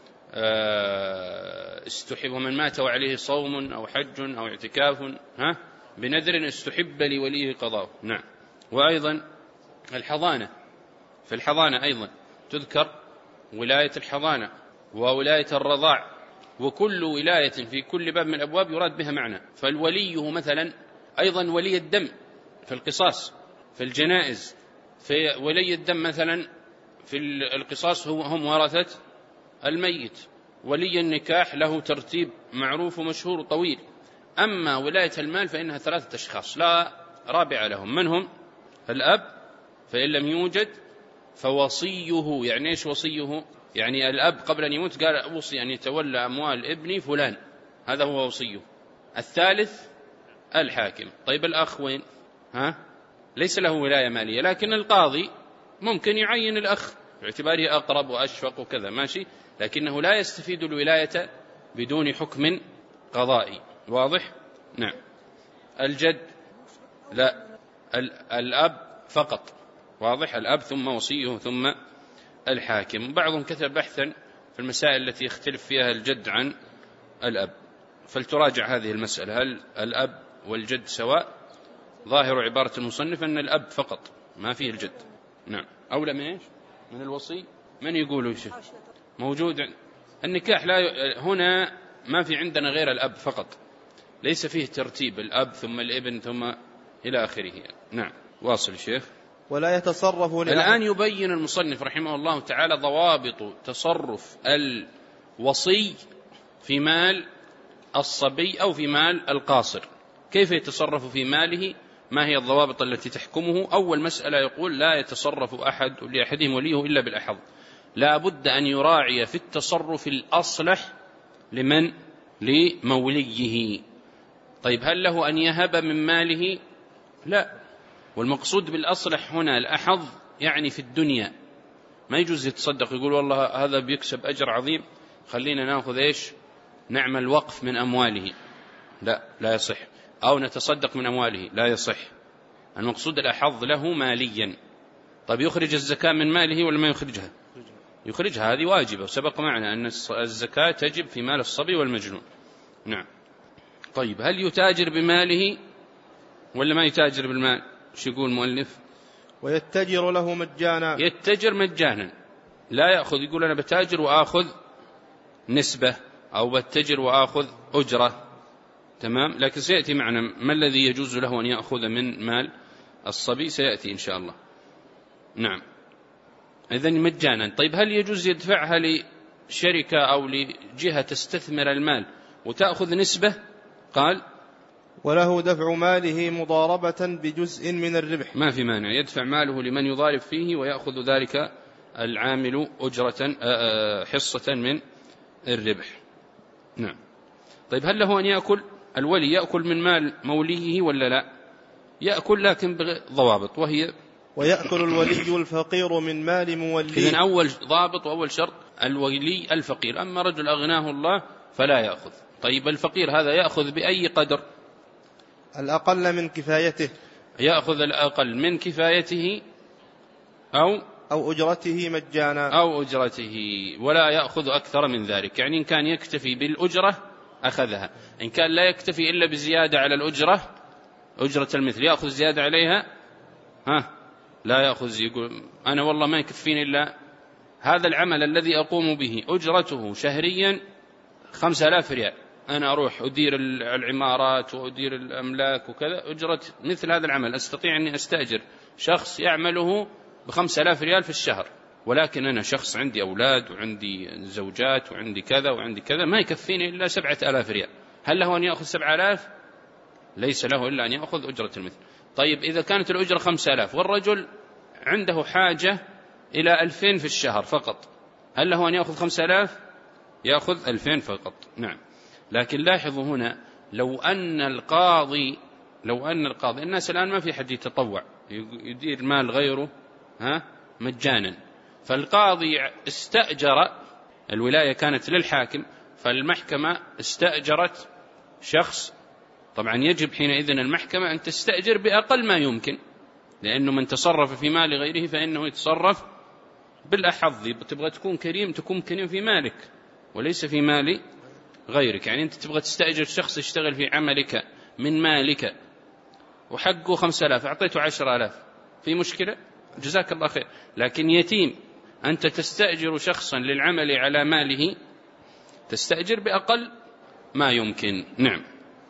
استحب ومن مات وعليه صوم أو حج أو اعتكاف بنذر استحب لوليه قضاءه. نعم. وأيضا الحضانة، في الحضانة أيضا تذكر ولاية الحضانة وولاية الرضاع، وكل ولاية في كل باب من الأبواب يراد بها معنى. فالولي مثلا أيضا ولي الدم في القصاص في الجنائز، في ولي الدم مثلا في القصاص هم ورثة الميت. ولي النكاح له ترتيب معروف ومشهور وطويل. أما ولاية المال فإنها 3 أشخاص لا رابع لهم. من هم؟ الأب، فإن لم يوجد فوصيه. يعني إيش وصيه؟ يعني الأب قبل أن يموت قال أوصي أن يتولى أموال ابني فلان، هذا هو وصيه. الثالث الحاكم. طيب الأخ وين؟ ليس له ولاية مالية، لكن القاضي ممكن يعين الأخ باعتباره أقرب وأشفق وكذا، ماشي، لكنه لا يستفيد الولاية بدون حكم قضائي. واضح؟ نعم. الجد لا، الأب فقط. واضح؟ الأب ثم وصيه ثم الحاكم. بعضهم كتب بحثا في المسائل التي يختلف فيها الجد عن الأب، فلتراجع هذه المسألة، هل الأب والجد سواء؟ ظاهر عبارة المصنف أن الأب فقط ما فيه الجد. نعم. أولى من إيش؟ من الوصي. من يقوله يا شيخ؟ موجود النكاح لا هنا ما في عندنا غير الأب فقط، ليس فيه ترتيب الأب ثم الابن ثم إلى آخره. نعم واصل الشيخ. ولا يتصرف الآن يبين المصنف رحمه الله تعالى ضوابط تصرف الوصي في مال الصبي أو في مال القاصر، كيف يتصرف في ماله، ما هي الضوابط التي تحكمه. أول مسألة يقول لا يتصرف أحد لأحدهم وليه إلا بالأحظ، لا بد أن يراعي في التصرف الأصلح لمن؟ لموليه. طيب هل له أن يهب من ماله؟ لا، والمقصود بالأصلح هنا الأحظ يعني في الدنيا، ما يجوز يتصدق يقول والله هذا بيكسب أجر عظيم خلينا نأخذ إيش نعمل وقف من أمواله، لا يصح، أو نتصدق من أمواله، لا يصح. المقصود الأحظ له ماليا. طيب يخرج الزكاة من ماله ولا ما يخرجها؟ يخرجها، هذه واجبة، وسبق معنا أن الزكاة تجب في مال الصبي والمجنون. نعم. طيب هل يتاجر بماله ولا ما يتاجر بالمال؟ شو يقول المؤلف؟ ويتجر له مجانا، يتجر مجانا، لا يأخذ يقول أنا بتاجر وآخذ نسبة أو بتجر وآخذ أجرة، تمام. لكن سيأتي معنا ما الذي يجوز له أن يأخذ من مال الصبي، سيأتي إن شاء الله. نعم، إذن مجانا. طيب هل يجوز يدفعها لشركة أو لجهة تستثمر المال وتأخذ نسبة؟ قال وله دفع ماله مضاربة بجزء من الربح، ما في مانع، يدفع ماله لمن يضارب فيه ويأخذ ذلك العامل أجرة حصة من الربح. نعم. طيب هل له أن يأكل؟ الولي يأكل من مال موليه ولا لا؟ يأكل لكن بضوابط، وهي ويأكل الولي الفقير من مال موليه. إذن أول ضابط وأول شرط الولي الفقير، أما رجل أغناه الله فلا يأخذ. طيب الفقير هذا يأخذ بأي قدر؟ الأقل من كفايته، يأخذ الأقل من كفايته أو أجرته مجانا، أو أجرته، ولا يأخذ أكثر من ذلك. يعني إن كان يكتفي بالأجرة أخذها، إن كان لا يكتفي إلا بزيادة على الأجرة، أجرة المثل، يأخذ زيادة عليها لا يأخذ. يقول أنا والله ما يكفيني إلا هذا العمل الذي أقوم به أجرته شهريا 5000 ريال، أنا أروح أدير العمارات وأدير الأملاك وكذا، أجرة مثل هذا العمل أستطيع أني أستأجر شخص يعمله ب5000 ريال في الشهر، ولكن أنا شخص عندي أولاد وعندي زوجات وعندي كذا وعندي كذا، ما يكفيني إلا 7000 ريال. هل له أن يأخذ 7000؟ ليس له إلا أن يأخذ أجرة المثل. طيب إذا كانت الأجرة 5000 والرجل عنده حاجة إلى 2000 في الشهر فقط، هل له أن يأخذ 5000؟ يأخذ 2000 فقط. نعم. لكن لاحظوا هنا لو أن القاضي الناس الآن ما في حد يتطوع يدير مال غيره مجانا، فالقاضي استأجر، الولاية كانت للحاكم فالمحكمة استأجرت شخص، طبعا يجب حينئذ المحكمة أن تستأجر بأقل ما يمكن، لأنه من تصرف في مال غيره فإنه يتصرف بالأحظ. تبغى تكون كريم تكون كريم في مالك وليس في مال غيرك. يعني أنت تبغى تستأجر شخص يشتغل في عملك من مالك وحقه 5000 أعطيته 10000، في مشكلة؟ جزاك الله خير. لكن يتيم أنت تستأجر شخصا للعمل على ماله تستأجر بأقل ما يمكن. نعم.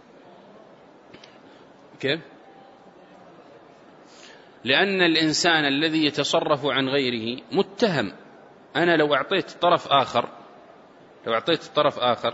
كيف؟ لأن الإنسان الذي يتصرف عن غيره متهم. أنا لو أعطيت طرف آخر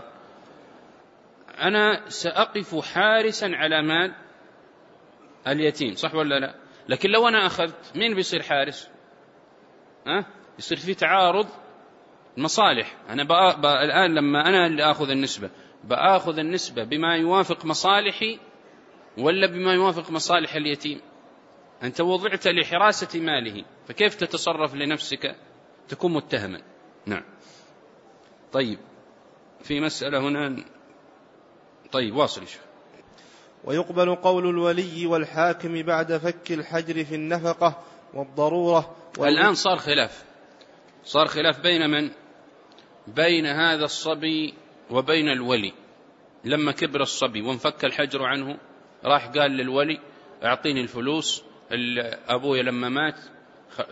أنا سأقف حارسا على مال اليتيم، صح ولا لا؟ لكن لو أنا أخذت، مين بيصير حارس؟ يصير في تعارض مصالح. أنا الآن لما أنا اللي أخذ النسبة، بأخذ النسبة بما يوافق مصالحي ولا بما يوافق مصالح اليتيم؟ أنت وضعت لحراسة ماله، فكيف تتصرف لنفسك؟ تكون متهما. نعم. طيب في مسألة هنا. طيب واصل. ويقبل قول الولي والحاكم بعد فك الحجر في النفقة والضرورة. الآن صار خلاف بين من؟ بين هذا الصبي وبين الولي. لما كبر الصبي وانفك الحجر عنه راح قال للولي أعطيني الفلوس، أبويا لما مات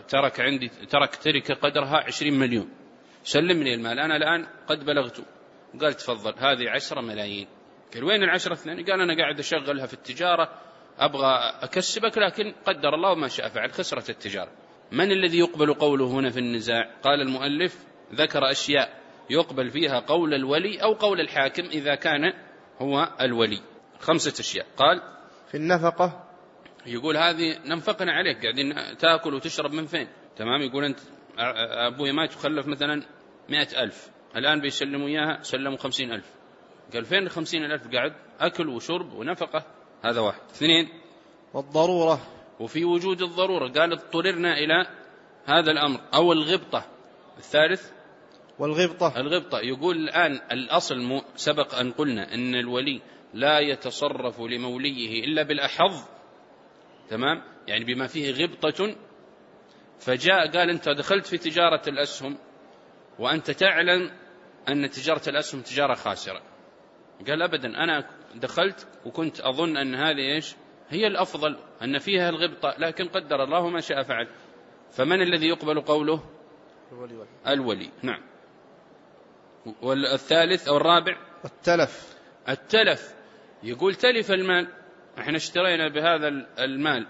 ترك تركة قدرها 20 مليون، سلمني المال، أنا الآن قد بلغت. قال تفضل هذه 10 ملايين. قال وين 10 اثنين؟ قال أنا قاعد أشغلها في التجارة، أبغى أكسبك، لكن قدر الله ما شاء فعل، خسرت التجارة. من الذي يقبل قوله هنا في النزاع؟ قال المؤلف ذكر أشياء يقبل فيها قول الولي أو قول الحاكم إذا كان هو الولي، 5 أشياء. قال في النفقة، يقول هذه ننفقنا عليك، قاعدين تأكل وتشرب من فين؟ تمام. يقول أنت أبوي مات وخلف مثلا 100,000، الآن بيسلموا إياها، سلموا 50,000. قال فين 50,000؟ قاعد أكل وشرب ونفقة. هذا واحد. 2 والضرورة، وفي وفي وجود الضرورة، قال اضطررنا إلى هذا الأمر، أو الغبطة. 3 والغبطة، الغبطة. يقول الآن الأصل سبق أن قلنا أن الولي لا يتصرف لموليه إلا بالأحظ، تمام، يعني بما فيه غبطة. فجاء قال أنت دخلت في تجارة الأسهم وأنت تعلم أن تجارة الأسهم تجارة خاسرة. قال أبدا، أنا دخلت وكنت أظن أن هذه إيش هي الأفضل، أن فيها الغبطة، لكن قدر الله ما شاء فعل. فمن الذي يقبل قوله؟ الولي. نعم. والثالث أو الرابع التلف. يقول تلف المال، احنا اشترينا بهذا المال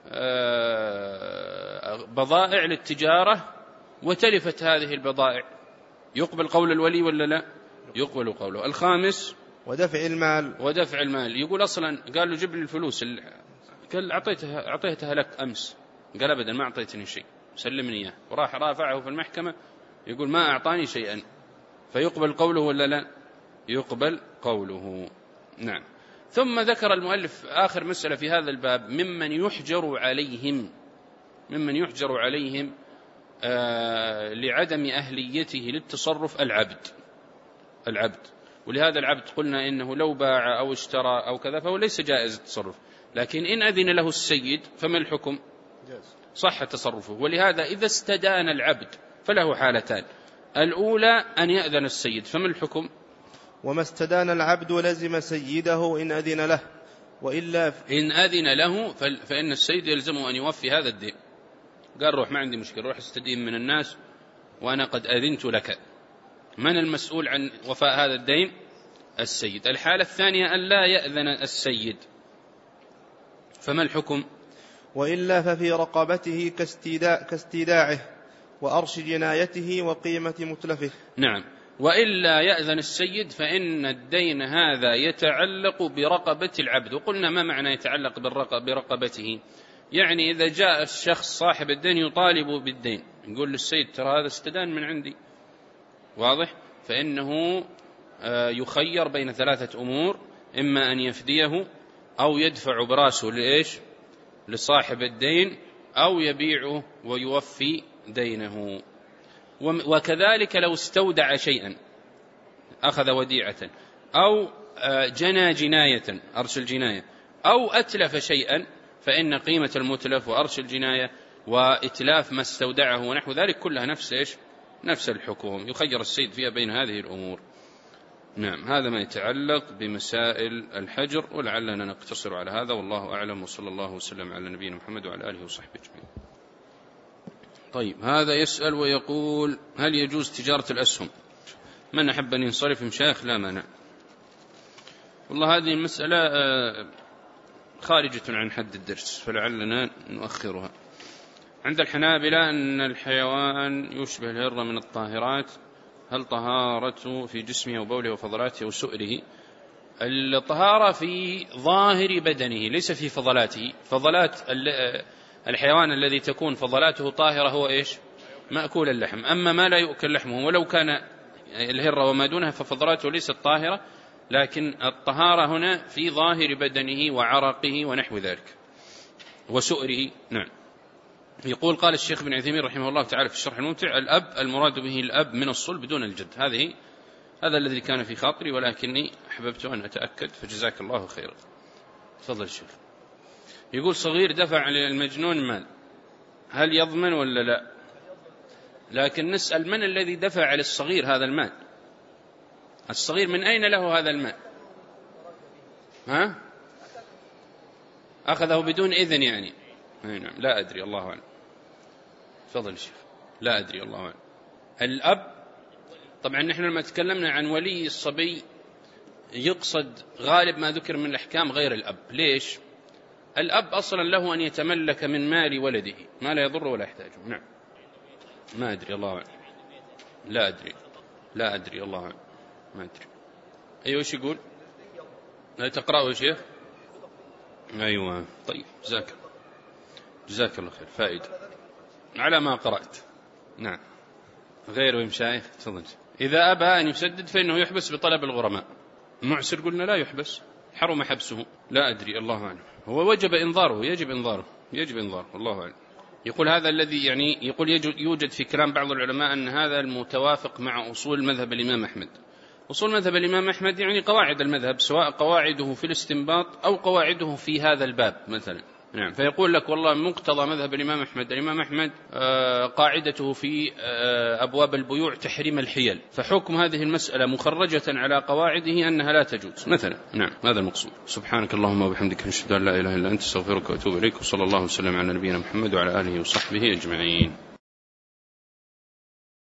بضائع للتجارة وتلفت هذه البضائع، يقبل قول الولي ولا لا؟ يقبل قوله. 5 ودفع المال. يقول أصلا قال له جيب لي الفلوس، قال أعطيتها لك أمس، قال أبدا ما أعطيتني شيء، سلمني إياه، وراح رافعه في المحكمة يقول ما أعطاني شيئا، فيقبل قوله ولا لا؟ يقبل قوله. نعم. ثم ذكر المؤلف آخر مسألة في هذا الباب، ممن يحجر عليهم لعدم أهليته للتصرف العبد. ولهذا العبد قلنا إنه لو باع أو اشترى أو كذا فهو ليس جائز التصرف، لكن إن أذن له السيد فما الحكم؟ صح تصرفه. ولهذا إذا استدان العبد فله حالتان، الأولى أن يأذن السيد، فما الحكم؟ وما استدان العبد لزم سيده إن أذن له، وإلا إن أذن له فإن السيد يلزمه أن يوفي هذا الدين. قال روح ما عندي مشكلة، روح استدين من الناس وأنا قد أذنت لك. من المسؤول عن وفاء هذا الدين؟ السيد. الحالة الثانية أن لا يأذن السيد، فما الحكم؟ وإلا ففي رقبته كاستيداعه وأرش جنايته وقيمة متلفه. نعم. وإلا يأذن السيد فإن الدين هذا يتعلق برقبة العبد. وقلنا ما معنى يتعلق برقبته؟ يعني إذا جاء الشخص صاحب الدين يطالب بالدين، يقول للسيد ترى هذا استدان من عندي، واضح؟ فإنه يخير بين 3 أمور، إما أن يفديه أو يدفع براسه لصاحب الدين أو يبيعه ويوفي دينه. وكذلك لو استودع شيئا، أخذ وديعة، أو جنى جناية أرش الجناية، أو أتلف شيئا، فإن قيمة المتلف وأرش الجناية وإتلاف ما استودعه ونحو ذلك كلها نفس الحكم، يخير السيد فيها بين هذه الأمور. نعم. هذا ما يتعلق بمسائل الحجر، ولعلنا نقتصر على هذا، والله أعلم، وصلى الله وسلم على نبينا محمد وعلى آله وصحبه أجمعين. طيب، هذا يسأل ويقول هل يجوز تجارة الأسهم؟ من أحب أن ينصرف مشايخ لا مانع. والله هذه المسألة خارجة عن حد الدرس، فلعلنا نؤخرها. عند الحنابلة أن الحيوان يشبه الهرة من الطاهرات، هل طهارته في جسمه وبوله وفضلاته وسؤره؟ الطهارة في ظاهر بدنه ليس في فضلاته. فضلات الحيوان الذي تكون فضلاته طاهرة هو مأكول اللحم. أما ما لا يؤكل لحمه ولو كان الهرة وما دونها ففضلاته ليست طاهرة، لكن الطهارة هنا في ظاهر بدنه وعرقه ونحو ذلك وسؤره. نعم. يقول قال الشيخ ابن عثيمين رحمه الله تعالى في الشرح الممتع: الأب المراد به الأب من الصلب دون الجد. هذا الذي كان في خاطري، ولكني أحببت أن أتأكد، فجزاك الله خيرا. تفضل الشيخ. يقول صغير دفع للمجنون مال، هل يضمن ولا لا؟ لكن نسأل من الذي دفع للصغير هذا المال؟ الصغير من أين له هذا المال؟ أخذه بدون إذن يعني؟ نعم. لا أدري، الله أعلم. تفضل الشيخ. لا أدري، الله أعلم. الأب طبعا نحن لما تكلمنا عن ولي الصبي يقصد غالب ما ذكر من الأحكام غير الأب. ليش؟ الأب أصلا له أن يتملك من مال ولده ما لا يضر ولا يحتاجه. نعم. ما أدري، الله أعلم. لا أدري الله أعلم، ما أدري. أيوة، وش يقول؟ لا تقرأه يا شيخ؟ أيوة طيب، جزاك الله خير، فائدة على ما قرأت. نعم. غير ومشايخ تفضل. إذا أبى أن يسدد فإنه يحبس بطلب الغرماء. معسر قلنا لا يحبس، حرم حبسه. لا أدري، الله أعلم. هو وجب إنظاره، يجب إنظاره، الله أعلم. يقول هذا الذي يعني يقول يوجد في كلام بعض العلماء أن هذا المتوافق مع أصول مذهب الإمام أحمد. أصول مذهب الإمام أحمد يعني قواعد المذهب، سواء قواعده في الاستنباط أو قواعده في هذا الباب مثلا. نعم. فيقول لك والله مقتضى مذهب الإمام أحمد قاعدته في أبواب البيوع تحريم الحيل، فحكم هذه المسألة مخرجة على قواعده أنها لا تجوز مثلا. نعم، هذا المقصود. سبحانك اللهم وبحمدك، نشهد أن لا إله إلا أنت، استغفرك وأتوب إليك، وصلى الله وسلم على نبينا محمد وعلى آله وصحبه أجمعين.